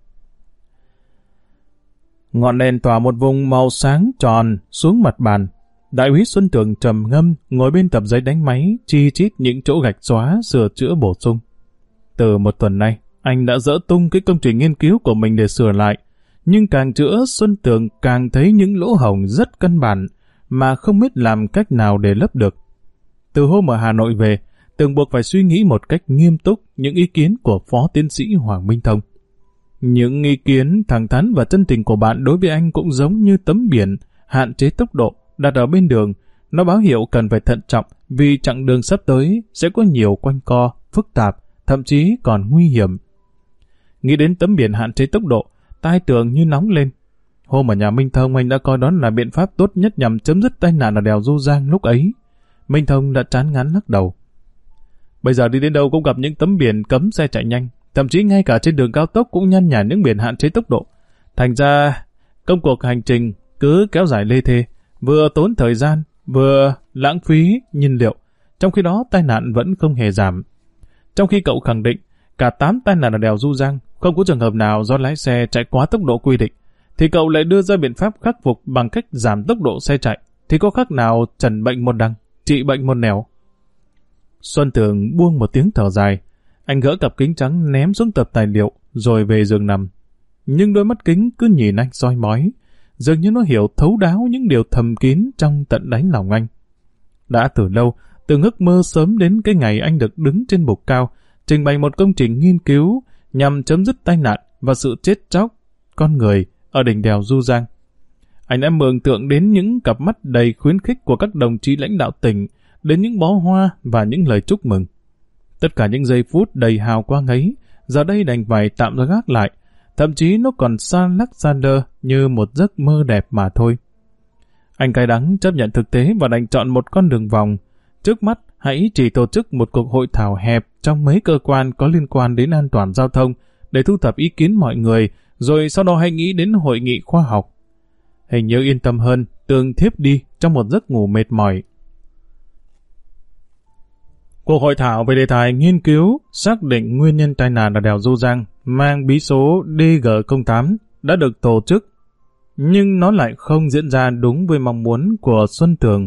Ngọn đèn tỏa một vùng màu sáng tròn xuống mặt bàn. Đại úy Xuân Tường trầm ngâm ngồi bên tập giấy đánh máy, chi chít những chỗ gạch xóa sửa chữa bổ sung. Từ một tuần nay, anh đã dỡ tung cái công trình nghiên cứu của mình để sửa lại. Nhưng càng chữa, Xuân Tường càng thấy những lỗ hổng rất căn bản mà không biết làm cách nào để lấp được. Từ hôm ở Hà Nội về, Tường buộc phải suy nghĩ một cách nghiêm túc những ý kiến của Phó Tiến sĩ Hoàng Minh Thông. Những ý kiến thẳng thắn và chân tình của bạn đối với anh cũng giống như tấm biển hạn chế tốc độ đặt ở bên đường. Nó báo hiệu cần phải thận trọng vì chặng đường sắp tới sẽ có nhiều quanh co, phức tạp, thậm chí còn nguy hiểm. Nghĩ đến tấm biển hạn chế tốc độ, tai Tường như nóng lên. Hôm ở nhà Minh Thông anh đã coi đó là biện pháp tốt nhất nhằm chấm dứt tai nạn ở đèo Du Giang lúc ấy. Minh Thông đã chán ngán lắc đầu. Bây giờ đi đến đâu cũng gặp những tấm biển cấm xe chạy nhanh, thậm chí ngay cả trên đường cao tốc cũng nhăn nhản những biển hạn chế tốc độ. Thành ra, công cuộc hành trình cứ kéo dài lê thê, vừa tốn thời gian, vừa lãng phí nhiên liệu. Trong khi đó tai nạn vẫn không hề giảm. Trong khi cậu khẳng định cả 8 tai nạn ở đèo Du Giang không có trường hợp nào do lái xe chạy quá tốc độ quy định, thì cậu lại đưa ra biện pháp khắc phục bằng cách giảm tốc độ xe chạy, thì có khác nào trần bệnh một đằng, trị bệnh một nẻo. Xuân Tường buông một tiếng thở dài. Anh gỡ cặp kính trắng ném xuống tập tài liệu rồi về giường nằm. Nhưng đôi mắt kính cứ nhìn anh soi mói, dường như nó hiểu thấu đáo những điều thầm kín trong tận đáy lòng anh. Đã từ lâu, Tường ước mơ sớm đến cái ngày anh được đứng trên bục cao, trình bày một công trình nghiên cứu nhằm chấm dứt tai nạn và sự chết chóc con người ở đỉnh đèo Du Giang. Anh đã mường tượng đến những cặp mắt đầy khuyến khích của các đồng chí lãnh đạo tỉnh, đến những bó hoa và những lời chúc mừng. Tất cả những giây phút đầy hào quang ấy, giờ đây đành phải tạm gác lại, thậm chí nó còn xa lắc xa lơ như một giấc mơ đẹp mà thôi. Anh cay đắng chấp nhận thực tế và đành chọn một con đường vòng. Trước mắt, hãy chỉ tổ chức một cuộc hội thảo hẹp trong mấy cơ quan có liên quan đến an toàn giao thông để thu thập ý kiến mọi người, rồi sau đó hãy nghĩ đến hội nghị khoa học. Hình như yên tâm hơn, Tường thiếp đi trong một giấc ngủ mệt mỏi. Cuộc hội thảo về đề tài nghiên cứu xác định nguyên nhân tai nạn ở đèo Du Giang mang bí số DG08 đã được tổ chức, nhưng nó lại không diễn ra đúng với mong muốn của Xuân Tường.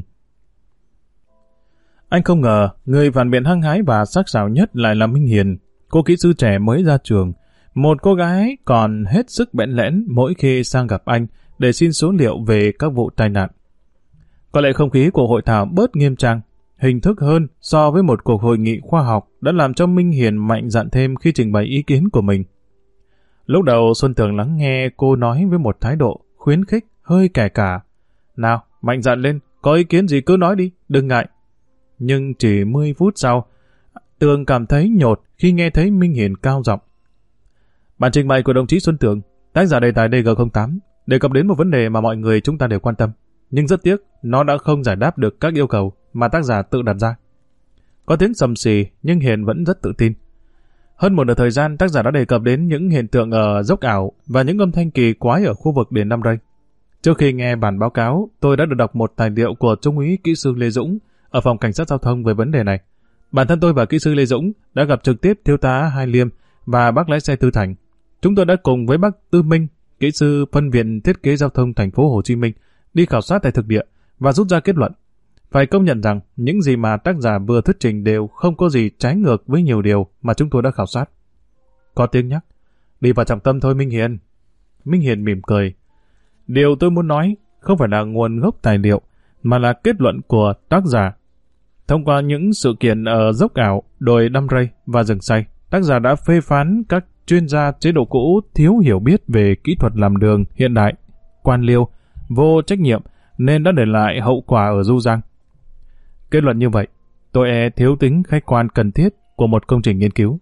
Anh không ngờ người phản biện hăng hái và sắc sảo nhất lại là Minh Hiền, cô kỹ sư trẻ mới ra trường, một cô gái còn hết sức bẽn lẽn mỗi khi sang gặp anh để xin số liệu về các vụ tai nạn. Có lẽ không khí của hội thảo bớt nghiêm trang, hình thức hơn so với một cuộc hội nghị khoa học đã làm cho Minh Hiền mạnh dạn thêm khi trình bày ý kiến của mình. Lúc đầu Xuân Tường lắng nghe cô nói với một thái độ khuyến khích hơi kẻ cả. Nào, mạnh dạn lên, có ý kiến gì cứ nói đi, đừng ngại. Nhưng chỉ 10 phút sau, Tường cảm thấy nhột khi nghe thấy Minh Hiền cao giọng. Bản trình bày của đồng chí Xuân Tường, tác giả đề tài DG08, đề cập đến một vấn đề mà mọi người chúng ta đều quan tâm. Nhưng rất tiếc, nó đã không giải đáp được các yêu cầu mà tác giả tự đặt ra. Có tiếng sầm xì, nhưng Hiền vẫn rất tự tin. Hơn một nửa thời gian, tác giả đã đề cập đến những hiện tượng ở dốc ảo và những âm thanh kỳ quái ở khu vực đền Nam Rây. Trước khi nghe bản báo cáo, tôi đã được đọc một tài liệu của Trung úy kỹ sư Lê Dũng ở phòng cảnh sát giao thông về vấn đề này. Bản thân tôi và kỹ sư Lê Dũng đã gặp trực tiếp thiếu tá Hai Liêm và bác lái xe Tư Thành. Chúng tôi đã cùng với bác Tư Minh, kỹ sư phân viện thiết kế giao thông thành phố Hồ Chí Minh, đi khảo sát tại thực địa và rút ra kết luận. Phải công nhận rằng những gì mà tác giả vừa thuyết trình đều không có gì trái ngược với nhiều điều mà chúng tôi đã khảo sát. Có tiếng nhắc, đi vào trọng tâm thôi Minh Hiền. Minh Hiền mỉm cười. Điều tôi muốn nói không phải là nguồn gốc tài liệu, mà là kết luận của tác giả. Thông qua những sự kiện ở dốc ảo, đồi Đam Rây và rừng Say, tác giả đã phê phán các chuyên gia chế độ cũ thiếu hiểu biết về kỹ thuật làm đường hiện đại, quan liêu, vô trách nhiệm nên đã để lại hậu quả ở Du Giang. Kết luận như vậy, tôi thiếu tính khách quan cần thiết của một công trình nghiên cứu.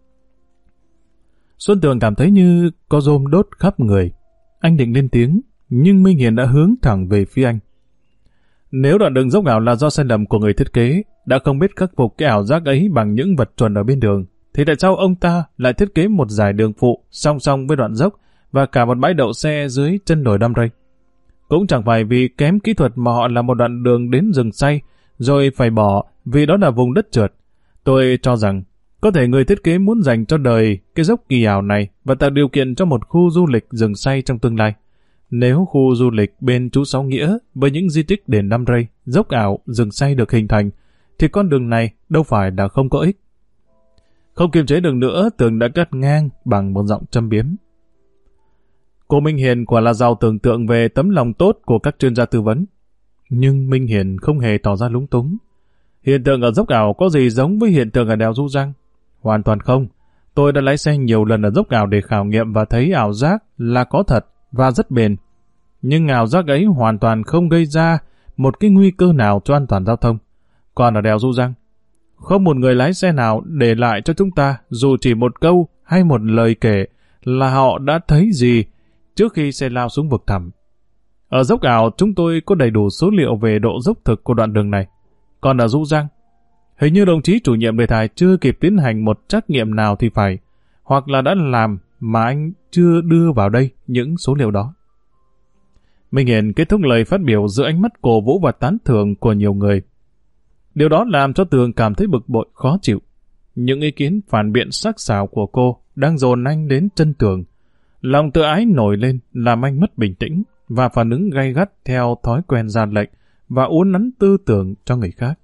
Xuân Tường cảm thấy như có rôm đốt khắp người. Anh định lên tiếng, nhưng Minh Hiền đã hướng thẳng về phía anh. Nếu đoạn đường dốc ảo là do sai lầm của người thiết kế, đã không biết khắc phục cái ảo giác ấy bằng những vật chuẩn ở bên đường, thì tại sao ông ta lại thiết kế một dải đường phụ song song với đoạn dốc và cả một bãi đậu xe dưới chân đồi Đam Rây? Cũng chẳng phải vì kém kỹ thuật mà họ làm một đoạn đường đến rừng Say rồi phải bỏ vì đó là vùng đất trượt. Tôi cho rằng có thể người thiết kế muốn dành cho đời cái dốc kỳ ảo này và tạo điều kiện cho một khu du lịch rừng Say trong tương lai. Nếu khu du lịch bên Chú Sáu Nghĩa với những di tích đền Đam Rây, dốc ảo, rừng Say được hình thành, thì con đường này đâu phải là không có ích. Không kiềm chế được nữa, Tường đã cắt ngang bằng một giọng châm biếm. Cô Minh Hiền quả là giàu tưởng tượng về tấm lòng tốt của các chuyên gia tư vấn. Nhưng Minh Hiền không hề tỏ ra lúng túng. Hiện tượng ở dốc ảo có gì giống với hiện tượng ở đèo Du Giang? Hoàn toàn không. Tôi đã lái xe nhiều lần ở dốc ảo để khảo nghiệm và thấy ảo giác là có thật và rất bền. Nhưng ảo giác ấy hoàn toàn không gây ra một cái nguy cơ nào cho an toàn giao thông. Còn ở đèo Du Giang, không một người lái xe nào để lại cho chúng ta dù chỉ một câu hay một lời kể là họ đã thấy gì trước khi xe lao xuống vực thẳm. Ở dốc ảo chúng tôi có đầy đủ số liệu về độ dốc thực của đoạn đường này. Còn ở Du Giang, hình như đồng chí chủ nhiệm đề tài chưa kịp tiến hành một trắc nghiệm nào thì phải, hoặc là đã làm mà anh chưa đưa vào đây những số liệu đó. Minh Hiền kết thúc lời phát biểu giữa ánh mắt cổ vũ và tán thưởng của nhiều người. Điều đó làm cho Tường cảm thấy bực bội khó chịu. Những ý kiến phản biện sắc sảo của cô đang dồn anh đến chân tường. Lòng tự ái nổi lên làm anh mất bình tĩnh và phản ứng gay gắt theo thói quen ra lệnh và uốn nắn tư tưởng cho người khác.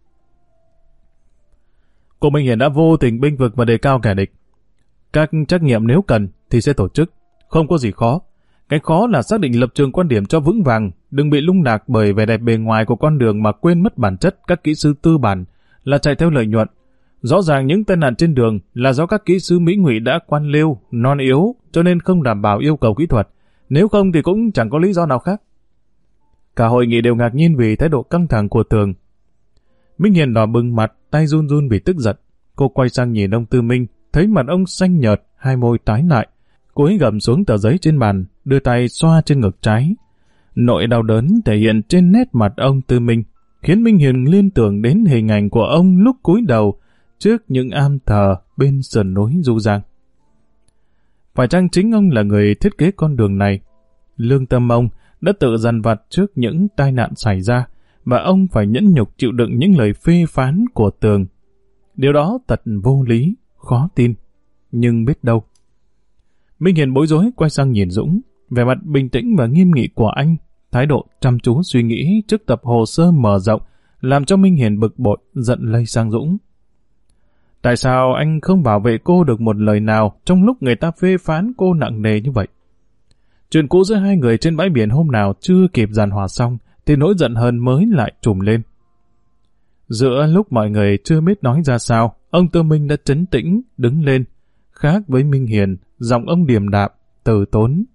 Cô Minh Hiền đã vô tình bênh vực và đề cao kẻ địch. Các trắc nghiệm nếu cần thì sẽ tổ chức, không có gì khó. Cái khó là xác định lập trường quan điểm cho vững vàng, đừng bị lung lạc bởi vẻ đẹp bề ngoài của con đường mà quên mất bản chất các kỹ sư tư bản là chạy theo lợi nhuận. Rõ ràng những tai nạn trên đường là do các kỹ sư Mỹ ngụy đã quan liêu, non yếu cho nên không đảm bảo yêu cầu kỹ thuật, nếu không thì cũng chẳng có lý do nào khác. Cả hội nghị đều ngạc nhiên vì thái độ căng thẳng của Tường. Minh Hiền đỏ bừng mặt, tay run run vì tức giận. Cô quay sang nhìn ông Tư Minh, thấy mặt ông xanh nhợt, hai môi tái lại. Cô ấy gầm xuống tờ giấy trên bàn, đưa tay xoa trên ngực trái. Nỗi đau đớn thể hiện trên nét mặt ông Tư Minh, khiến Minh Hiền liên tưởng đến hình ảnh của ông lúc cúi đầu trước những am thờ bên sườn núi Du Giang. Phải chăng chính ông là người thiết kế con đường này? Lương tâm ông đã tự dằn vặt trước những tai nạn xảy ra, và ông phải nhẫn nhục chịu đựng những lời phê phán của Tường. Điều đó thật vô lý, khó tin. Nhưng biết đâu. Minh Hiền bối rối quay sang nhìn Dũng, vẻ mặt bình tĩnh và nghiêm nghị của anh, thái độ chăm chú suy nghĩ trước tập hồ sơ mở rộng, làm cho Minh Hiền bực bội, giận lây sang Dũng. Tại sao anh không bảo vệ cô được một lời nào trong lúc người ta phê phán cô nặng nề như vậy? Chuyện cũ giữa hai người trên bãi biển hôm nào chưa kịp giàn hòa xong, thì nỗi giận hờn mới lại trùm lên. Giữa lúc mọi người chưa biết nói ra sao, ông Tư Minh đã trấn tĩnh, đứng lên. Khác với Minh Hiền, giọng ông điềm đạm, từ tốn.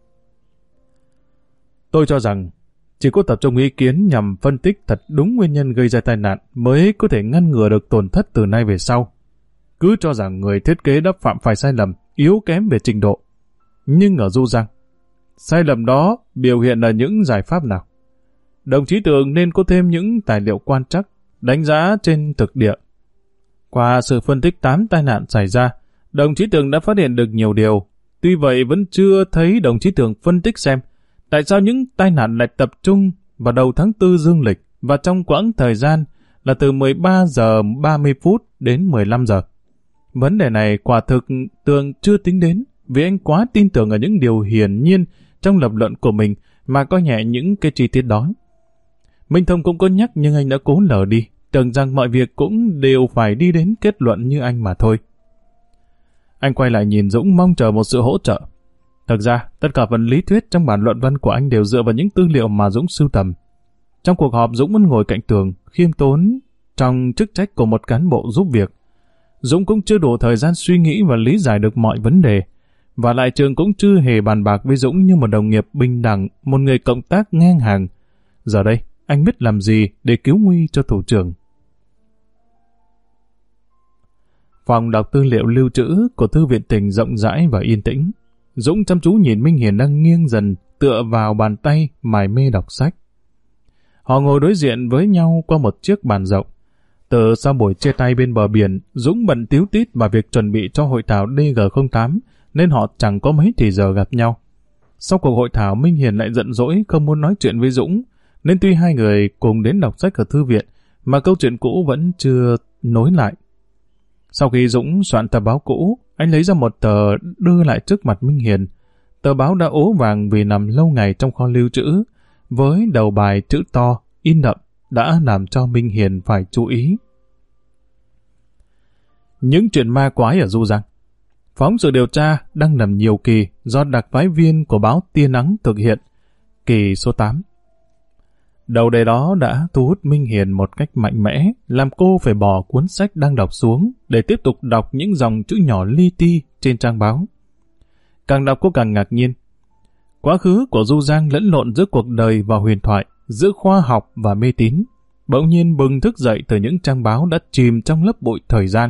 Tôi cho rằng, chỉ có tập trung ý kiến nhằm phân tích thật đúng nguyên nhân gây ra tai nạn mới có thể ngăn ngừa được tổn thất từ nay về sau. Cứ cho rằng người thiết kế đã phạm phải sai lầm, yếu kém về trình độ. Nhưng ở Du Giang, sai lầm đó biểu hiện ở những giải pháp nào? Đồng chí Tường nên có thêm những tài liệu quan trắc, đánh giá trên thực địa. Qua sự phân tích 8 tai nạn xảy ra, đồng chí Tường đã phát hiện được nhiều điều. Tuy vậy vẫn chưa thấy đồng chí Tường phân tích xem tại sao những tai nạn lại tập trung vào đầu tháng 4 dương lịch và trong quãng thời gian là từ 13 giờ 30 phút đến 15 giờ. Vấn đề này quả thực Tường chưa tính đến vì anh quá tin tưởng ở những điều hiển nhiên trong lập luận của mình mà coi nhẹ những cái chi tiết đó. Minh Thông cũng có nhắc nhưng anh đã cố lờ đi, tưởng rằng mọi việc cũng đều phải đi đến kết luận như anh mà thôi. Anh quay lại nhìn Dũng mong chờ một sự hỗ trợ. Thực ra, tất cả phần lý thuyết trong bản luận văn của anh đều dựa vào những tư liệu mà Dũng sưu tầm. Trong cuộc họp, Dũng vẫn ngồi cạnh Tường, khiêm tốn trong chức trách của một cán bộ giúp việc. Dũng cũng chưa đủ thời gian suy nghĩ và lý giải được mọi vấn đề. Và lại Trường cũng chưa hề bàn bạc với Dũng như một đồng nghiệp bình đẳng, một người cộng tác ngang hàng. Giờ đây, anh biết làm gì để cứu nguy cho thủ trưởng. Phòng đọc tư liệu lưu trữ của Thư viện Tỉnh rộng rãi và yên tĩnh. Dũng chăm chú nhìn Minh Hiền đang nghiêng dần, tựa vào bàn tay, mải mê đọc sách. Họ ngồi đối diện với nhau qua một chiếc bàn rộng. Từ sau buổi chia tay bên bờ biển, Dũng bận tíu tít vào việc chuẩn bị cho hội thảo DG08, nên họ chẳng có mấy thì giờ gặp nhau. Sau cuộc hội thảo, Minh Hiền lại giận dỗi không muốn nói chuyện với Dũng, nên tuy hai người cùng đến đọc sách ở thư viện, mà câu chuyện cũ vẫn chưa nối lại. Sau khi Dũng soạn tờ báo cũ, anh lấy ra một tờ đưa lại trước mặt Minh Hiền. Tờ báo đã ố vàng vì nằm lâu ngày trong kho lưu trữ, với đầu bài chữ to, in đậm, đã làm cho Minh Hiền phải chú ý. Những chuyện ma quái ở Du Giang. Phóng sự điều tra đang nằm nhiều kỳ do đặc phái viên của báo Tia Nắng thực hiện, kỳ số 8. Đầu đề đó đã thu hút Minh Hiền một cách mạnh mẽ, làm cô phải bỏ cuốn sách đang đọc xuống để tiếp tục đọc những dòng chữ nhỏ li ti trên trang báo. Càng đọc cô càng ngạc nhiên. Quá khứ của Du Giang lẫn lộn giữa cuộc đời và huyền thoại, giữa khoa học và mê tín, bỗng nhiên bừng thức dậy từ những trang báo đã chìm trong lớp bụi thời gian.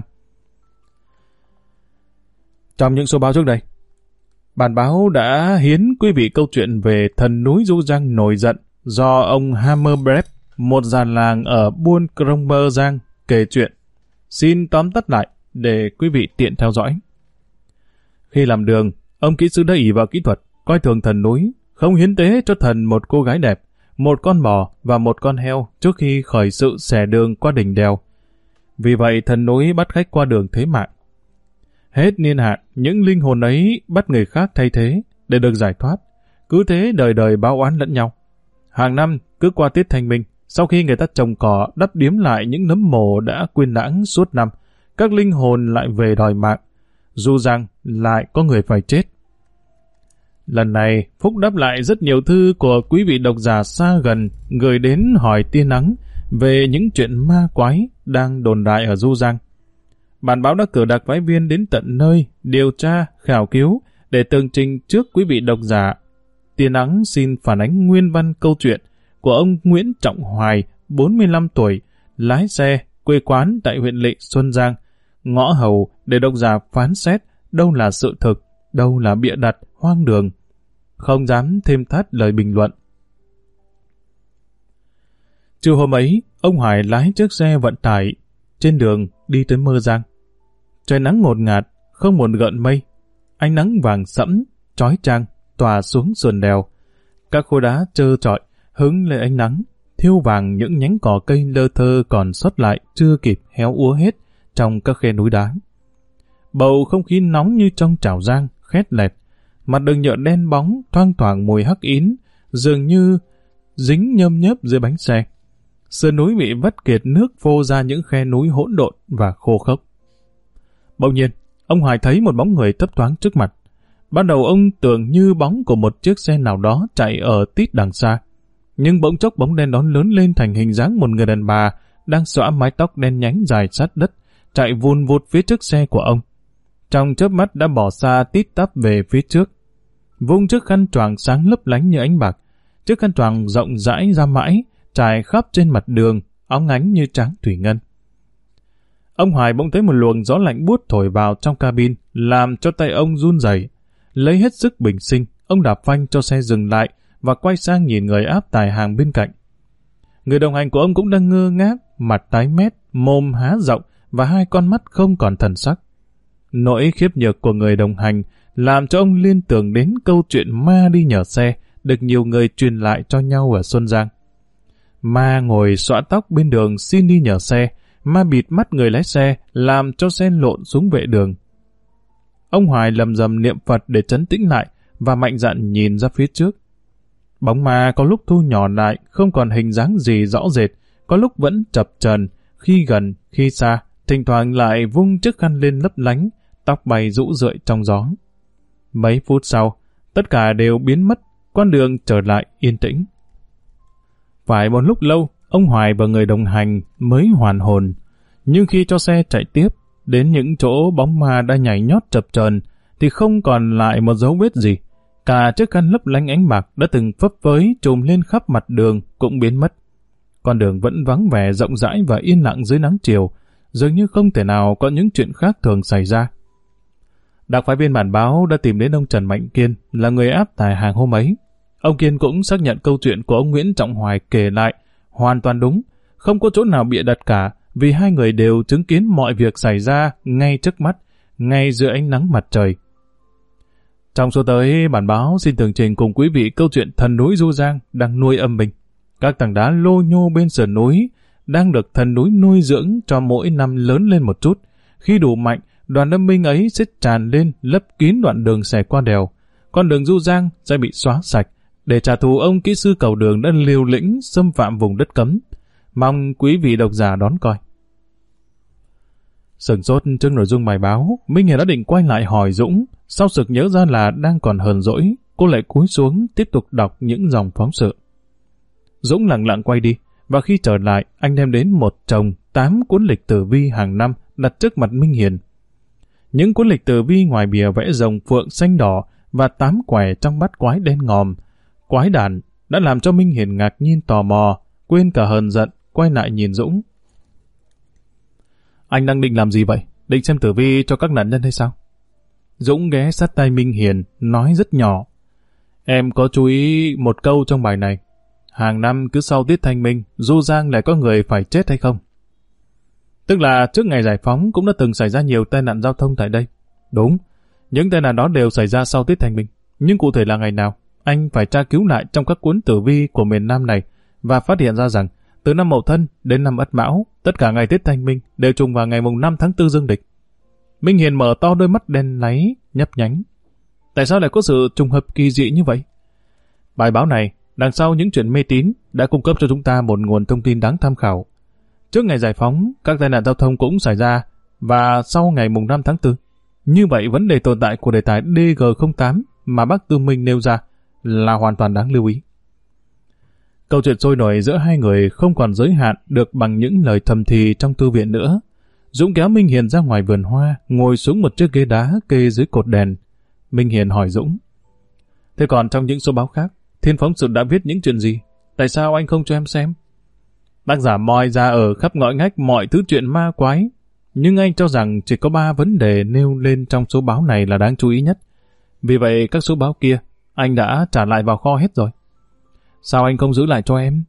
Trong những số báo trước đây, bản báo đã hiến quý vị câu chuyện về thần núi Du Giang nổi giận do ông Hammerbrep, một già làng ở Buôn Krông Bơ Giang, kể chuyện. Xin tóm tắt lại để quý vị tiện theo dõi. Khi làm đường, ông kỹ sư đã ỷ vào kỹ thuật, coi thường thần núi, không hiến tế cho thần một cô gái đẹp, một con bò và một con heo trước khi khởi sự xẻ đường qua đỉnh đèo. Vì vậy thần núi bắt khách qua đường thế mạng. Hết niên hạn, những linh hồn ấy bắt người khác thay thế để được giải thoát. Cứ thế đời đời báo oán lẫn nhau. Hàng năm, cứ qua Tết Thanh Minh, sau khi người ta trồng cỏ đắp điếm lại những nấm mồ đã quên lãng suốt năm, các linh hồn lại về đòi mạng. Dù rằng lại có người phải chết. Lần này, Phúc đáp lại rất nhiều thư của quý vị độc giả xa gần gửi đến hỏi Tia Nắng về những chuyện ma quái đang đồn đại ở Du Giang. Bản báo đã cử đặc phái viên đến tận nơi điều tra, khảo cứu để tường trình trước quý vị độc giả. Tia Nắng xin phản ánh nguyên văn câu chuyện của ông Nguyễn Trọng Hoài, 45 tuổi, lái xe, quê quán tại huyện Lệ Xuân Giang, ngõ hầu để độc giả phán xét đâu là sự thực, đâu là bịa đặt, hoang đường. Không dám thêm thắt lời bình luận. Trưa hôm ấy, ông Hoài lái chiếc xe vận tải trên đường đi tới Mơ Giang. Trời nắng ngột ngạt, không một gợn mây. Ánh nắng vàng sẫm, chói chang, tỏa xuống sườn đèo. Các khối đá trơ trọi, hứng lên ánh nắng, thiêu vàng những nhánh cỏ cây lơ thơ còn sót lại chưa kịp héo úa hết trong các khe núi đá. Bầu không khí nóng như trong chảo rang, khét lẹt. Mặt đường nhựa đen bóng, thoang thoảng mùi hắc ín, dường như dính nhơm nhớp dưới bánh xe. Sườn núi bị vắt kiệt nước phô ra những khe núi hỗn độn và khô khốc. Bỗng nhiên, ông Hoài thấy một bóng người thấp thoáng trước mặt. Ban đầu ông tưởng như bóng của một chiếc xe nào đó chạy ở tít đằng xa. Nhưng bỗng chốc bóng đen đó lớn lên thành hình dáng một người đàn bà đang xõa mái tóc đen nhánh dài sát đất, chạy vun vụt phía trước xe của ông. Trong chớp mắt đã bỏ xa tít tắp về phía trước. Vung chiếc khăn choàng sáng lấp lánh như ánh bạc. Chiếc khăn choàng rộng rãi ra mãi, trải khắp trên mặt đường, óng ánh như trắng thủy ngân. Ông Hoài bỗng thấy một luồng gió lạnh buốt thổi vào trong cabin, làm cho tay ông run rẩy. Lấy hết sức bình sinh, ông đạp phanh cho xe dừng lại và quay sang nhìn người áp tải hàng bên cạnh. Người đồng hành của ông cũng đang ngơ ngác, mặt tái mét, mồm há rộng và hai con mắt không còn thần sắc. Nỗi khiếp nhược của người đồng hành làm cho ông liên tưởng đến câu chuyện ma đi nhờ xe được nhiều người truyền lại cho nhau ở Xuân Giang. Ma ngồi xõa tóc bên đường xin đi nhờ xe, ma bịt mắt người lái xe làm cho xe lộn xuống vệ đường. Ông Hoài lầm rầm niệm Phật để trấn tĩnh lại và mạnh dạn nhìn ra phía trước. Bóng ma có lúc thu nhỏ lại, không còn hình dáng gì rõ rệt, có lúc vẫn chập chờn, khi gần, khi xa, thỉnh thoảng lại vung chiếc khăn lên lấp lánh, tóc bay rũ rượi trong gió. Mấy phút sau, tất cả đều biến mất, con đường trở lại yên tĩnh. Phải một lúc lâu, ông Hoài và người đồng hành mới hoàn hồn, nhưng khi cho xe chạy tiếp, đến những chỗ bóng ma đã nhảy nhót chập chờn thì không còn lại một dấu vết gì. Cả chiếc khăn lấp lánh ánh bạc đã từng phấp phới trùm lên khắp mặt đường cũng biến mất. Con đường vẫn vắng vẻ rộng rãi và yên lặng dưới nắng chiều, dường như không thể nào có những chuyện khác thường xảy ra. Đặc phái viên bản báo đã tìm đến ông Trần Mạnh Kiên, là người áp tải hàng hôm ấy. Ông Kiên cũng xác nhận câu chuyện của ông Nguyễn Trọng Hoài kể lại hoàn toàn đúng, không có chỗ nào bịa đặt cả, vì hai người đều chứng kiến mọi việc xảy ra ngay trước mắt, ngay dưới ánh nắng mặt trời. Trong số tới, bản báo xin tường trình cùng quý vị câu chuyện thần núi Du Giang đang nuôi âm binh. Các tảng đá lô nhô bên sườn núi đang được thần núi nuôi dưỡng cho mỗi năm lớn lên một chút. Khi đủ mạnh, đoàn âm binh ấy sẽ tràn lên lấp kín đoạn đường xẻ qua đèo. Con đường Du Giang sẽ bị xóa sạch để trả thù ông kỹ sư cầu đường đã liều lĩnh xâm phạm vùng đất cấm. Mong quý vị độc giả đón coi. Sửng sốt trước nội dung bài báo, Minh Hiền đã định quay lại hỏi Dũng. Sau sực nhớ ra là đang còn hờn dỗi, cô lại cúi xuống tiếp tục đọc những dòng phóng sự. Dũng lặng lặng quay đi, và khi trở lại, anh đem đến một chồng 8 cuốn lịch tử vi hàng năm đặt trước mặt Minh Hiền. Những cuốn lịch tử vi ngoài bìa vẽ rồng phượng xanh đỏ và 8 quẻ trong bát quái đen ngòm, quái đản đã làm cho Minh Hiền ngạc nhiên tò mò, quên cả hờn giận, quay lại nhìn Dũng. Anh đang định làm gì vậy? Định xem tử vi cho các nạn nhân hay sao? Dũng ghé sát tay Minh Hiền, nói rất nhỏ. Em có chú ý một câu trong bài này. Hàng năm cứ sau tiết thanh minh, Du Giang lại có người phải chết hay không? Tức là trước ngày giải phóng cũng đã từng xảy ra nhiều tai nạn giao thông tại đây. Đúng, những tai nạn đó đều xảy ra sau tiết thanh minh. Nhưng cụ thể là ngày nào? Anh phải tra cứu lại trong các cuốn tử vi của miền Nam này và phát hiện ra rằng từ năm Mậu Thân đến năm Ất Mão, tất cả ngày Tết Thanh Minh đều trùng vào ngày mùng 5 tháng 4 dương lịch. Minh Hiền mở to đôi mắt đen láy, nhấp nhánh. Tại sao lại có sự trùng hợp kỳ dị như vậy? Bài báo này, đằng sau những chuyện mê tín, đã cung cấp cho chúng ta một nguồn thông tin đáng tham khảo. Trước ngày giải phóng, các tai nạn giao thông cũng xảy ra, và sau ngày mùng 5 tháng 4. Như vậy, vấn đề tồn tại của đề tài DG08 mà bác Tư Minh nêu ra là hoàn toàn đáng lưu ý. Câu chuyện sôi nổi giữa hai người không còn giới hạn được bằng những lời thầm thì trong thư viện nữa. Dũng kéo Minh Hiền ra ngoài vườn hoa, ngồi xuống một chiếc ghế đá kê dưới cột đèn. Minh Hiền hỏi Dũng. Thế còn trong những số báo khác, Thiên phóng sự đã viết những chuyện gì? Tại sao anh không cho em xem? Tác giả moi ra ở khắp ngõ ngách mọi thứ chuyện ma quái. Nhưng anh cho rằng chỉ có 3 vấn đề nêu lên trong số báo này là đáng chú ý nhất. Vì vậy các số báo kia, anh đã trả lại vào kho hết rồi. Sao anh không giữ lại cho em?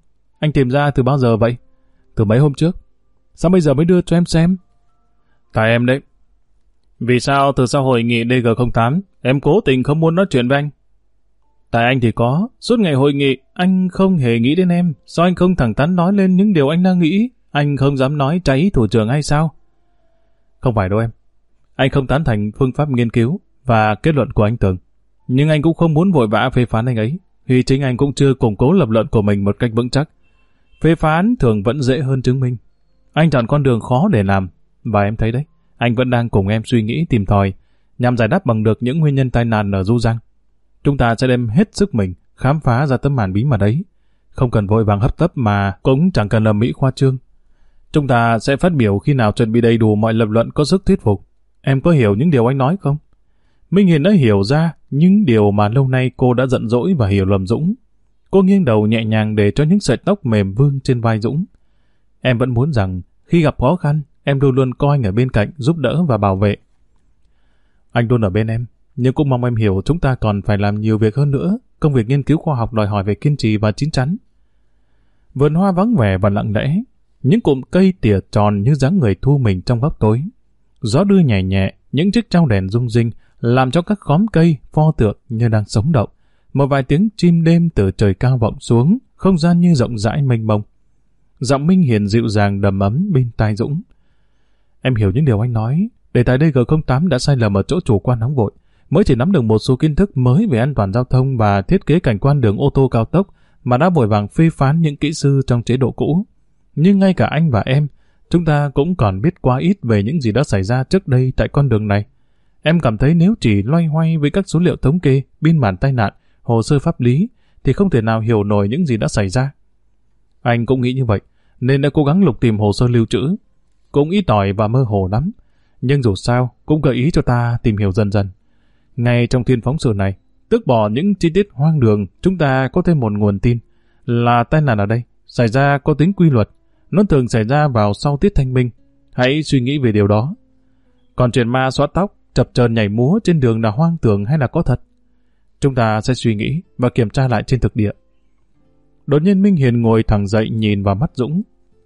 Anh tìm ra từ bao giờ vậy? Từ mấy hôm trước. Sao bây giờ mới đưa cho em xem? Tại em đấy. Vì sao từ sau hội nghị DG08 em cố tình không muốn nói chuyện với anh? Tại anh thì có. Suốt ngày hội nghị anh không hề nghĩ đến em. Sao anh không thẳng thắn nói lên những điều anh đang nghĩ? Anh không dám nói trái ý thủ trưởng hay sao? Không phải đâu em. Anh không tán thành phương pháp nghiên cứu và kết luận của anh Tường. Nhưng anh cũng không muốn vội vã phê phán anh ấy, vì chính anh cũng chưa củng cố lập luận của mình một cách vững chắc. Phê phán thường vẫn dễ hơn chứng minh. Anh chọn con đường khó để làm, và em thấy đấy, anh vẫn đang cùng em suy nghĩ tìm tòi, nhằm giải đáp bằng được những nguyên nhân tai nạn ở Du Giang. Chúng ta sẽ đem hết sức mình khám phá ra tấm màn bí mật ấy. Không cần vội vàng hấp tấp mà cũng chẳng cần ầm ĩ khoa trương. Chúng ta sẽ phát biểu khi nào chuẩn bị đầy đủ mọi lập luận có sức thuyết phục. Em có hiểu những điều anh nói không? Minh Hiền đã hiểu ra những điều mà lâu nay cô đã giận dỗi và hiểu lầm Dũng. Cô nghiêng đầu nhẹ nhàng để cho những sợi tóc mềm vương trên vai Dũng. Em vẫn muốn rằng khi gặp khó khăn, em luôn luôn coi anh ở bên cạnh giúp đỡ và bảo vệ. Anh luôn ở bên em, nhưng cũng mong em hiểu chúng ta còn phải làm nhiều việc hơn nữa. Công việc nghiên cứu khoa học đòi hỏi về kiên trì và chín chắn. Vườn hoa vắng vẻ và lặng lẽ, những cụm cây tỉa tròn như dáng người thu mình trong góc tối. Gió đưa nhẹ nhẹ, những chiếc trao đèn rung rinh làm cho các khóm cây pho tượng như đang sống động. Một vài tiếng chim đêm từ trời cao vọng xuống, không gian như rộng rãi mênh mông. Giọng Minh Hiền dịu dàng đầm ấm bên tai Dũng. Em hiểu những điều anh nói. Đề tài DG08 đã sai lầm ở chỗ chủ quan nóng vội, mới chỉ nắm được một số kiến thức mới về an toàn giao thông và thiết kế cảnh quan đường ô tô cao tốc mà đã vội vàng phê phán những kỹ sư trong chế độ cũ. Nhưng ngay cả anh và em, chúng ta cũng còn biết quá ít về những gì đã xảy ra trước đây tại con đường này. Em cảm thấy nếu chỉ loay hoay với các số liệu thống kê, biên bản tai nạn, hồ sơ pháp lý, thì không thể nào hiểu nổi những gì đã xảy ra. Anh cũng nghĩ như vậy, nên đã cố gắng lục tìm hồ sơ lưu trữ. Cũng ít ỏi và mơ hồ lắm, nhưng dù sao cũng gợi ý cho ta tìm hiểu dần dần. Ngay trong thiên phóng sự này, tước bỏ những chi tiết hoang đường, chúng ta có thêm một nguồn tin là tai nạn ở đây xảy ra có tính quy luật. Nó thường xảy ra vào sau tiết thanh minh. Hãy suy nghĩ về điều đó. Còn chuyện ma xóa tóc, chập chờn nhảy múa trên đường là hoang tưởng hay là có thật? Chúng ta sẽ suy nghĩ và kiểm tra lại trên thực địa. Đột nhiên Minh Hiền ngồi thẳng dậy nhìn vào mắt Dũng.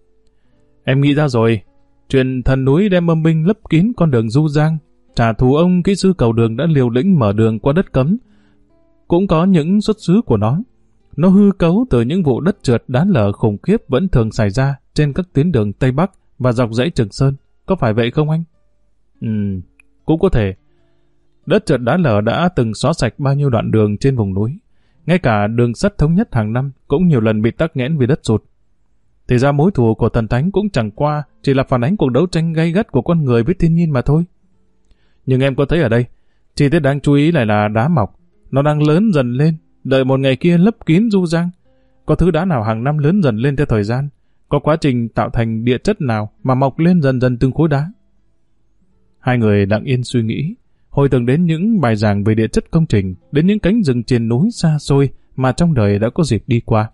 Em nghĩ ra rồi. Chuyện thần núi đem âm binh lấp kín con đường Du Giang, trả thù ông kỹ sư cầu đường đã liều lĩnh mở đường qua đất cấm, cũng có những xuất xứ của nó. Nó hư cấu từ những vụ đất trượt đá lở khủng khiếp vẫn thường xảy ra trên các tuyến đường Tây Bắc và dọc dãy Trường Sơn. Có phải vậy không anh? Cũng có thể. Đất trượt đá lở đã từng xóa sạch bao nhiêu đoạn đường trên vùng núi. Ngay cả đường sắt thống nhất hàng năm cũng nhiều lần bị tắc nghẽn vì đất sụt. Thì ra mối thù của thần thánh cũng chẳng qua chỉ là phản ánh cuộc đấu tranh gay gắt của con người với thiên nhiên mà thôi. Nhưng em có thấy ở đây, chi tiết đáng chú ý lại là đá mọc. Nó đang lớn dần lên, đợi một ngày kia lấp kín Du Giang. Có thứ đá nào hàng năm lớn dần lên theo thời gian? Có quá trình tạo thành địa chất nào mà mọc lên dần dần từng khối đá? Hai người lặng yên suy nghĩ, hồi tưởng đến những bài giảng về địa chất công trình, đến những cánh rừng trên núi xa xôi mà trong đời đã có dịp đi qua.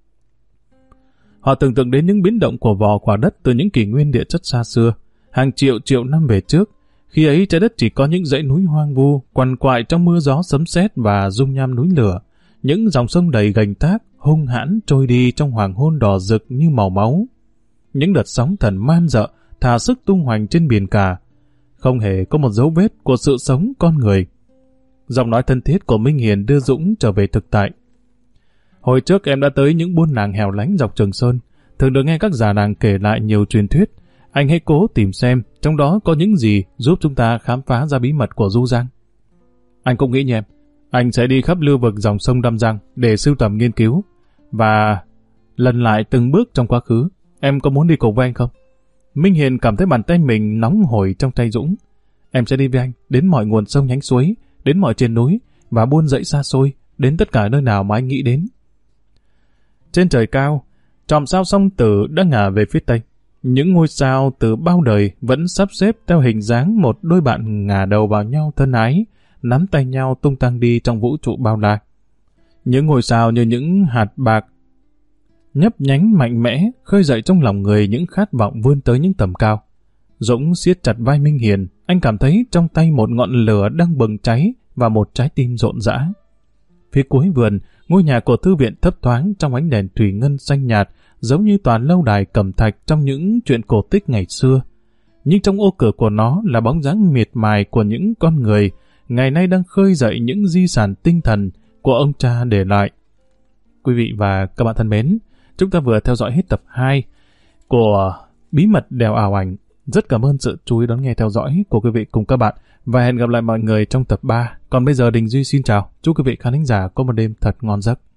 Họ tưởng tượng đến những biến động của vỏ quả đất từ những kỷ nguyên địa chất xa xưa, hàng triệu năm về trước. Khi ấy trái đất chỉ có những dãy núi hoang vu, quằn quại trong mưa gió sấm sét và dung nham núi lửa. Những dòng sông đầy gành thác, hung hãn trôi đi trong hoàng hôn đỏ rực như màu máu. Những đợt sóng thần man rợ thả sức tung hoành trên biển cả. Không hề có một dấu vết của sự sống con người. Giọng nói thân thiết của Minh Hiền đưa Dũng trở về thực tại. Hồi trước em đã tới những buôn làng hẻo lánh dọc Trường Sơn, thường được nghe các già làng kể lại nhiều truyền thuyết. Anh hãy cố tìm xem trong đó có những gì giúp chúng ta khám phá ra bí mật của Du Giang. Anh cũng nghĩ như em, anh sẽ đi khắp lưu vực dòng sông Đam Giang để sưu tầm nghiên cứu và lần lại từng bước trong quá khứ. Em có muốn đi cùng với anh không? Minh Hiền cảm thấy bàn tay mình nóng hổi trong tay Dũng. Em sẽ đi với anh đến mọi nguồn sông nhánh suối, đến mọi trên núi và buôn dãy xa xôi, đến tất cả nơi nào mà anh nghĩ đến. Trên trời cao, chòm sao Song Tử đã ngả về phía tây. Những ngôi sao từ bao đời vẫn sắp xếp theo hình dáng một đôi bạn ngả đầu vào nhau thân ái, nắm tay nhau tung tăng đi trong vũ trụ bao la. Những ngôi sao như những hạt bạc nhấp nhánh mạnh mẽ, khơi dậy trong lòng người những khát vọng vươn tới những tầm cao. Dũng siết chặt vai Minh Hiền, anh cảm thấy trong tay một ngọn lửa đang bừng cháy và một trái tim rộn rã. Phía cuối vườn, Ngôi nhà của thư viện thấp thoáng trong ánh đèn thủy ngân xanh nhạt, giống như toàn lâu đài cẩm thạch trong những chuyện cổ tích ngày xưa. Nhưng trong ô cửa của nó là bóng dáng miệt mài của những con người, ngày nay đang khơi dậy những di sản tinh thần của ông cha để lại. Quý vị và các bạn thân mến, chúng ta vừa theo dõi hết tập 2 của Bí mật đèo ảo ảnh. Rất cảm ơn sự chú ý đón nghe theo dõi của quý vị cùng các bạn, và hẹn gặp lại mọi người trong tập 3. Còn bây giờ Đình Duy xin chào, chúc quý vị khán thính giả có một đêm thật ngon giấc.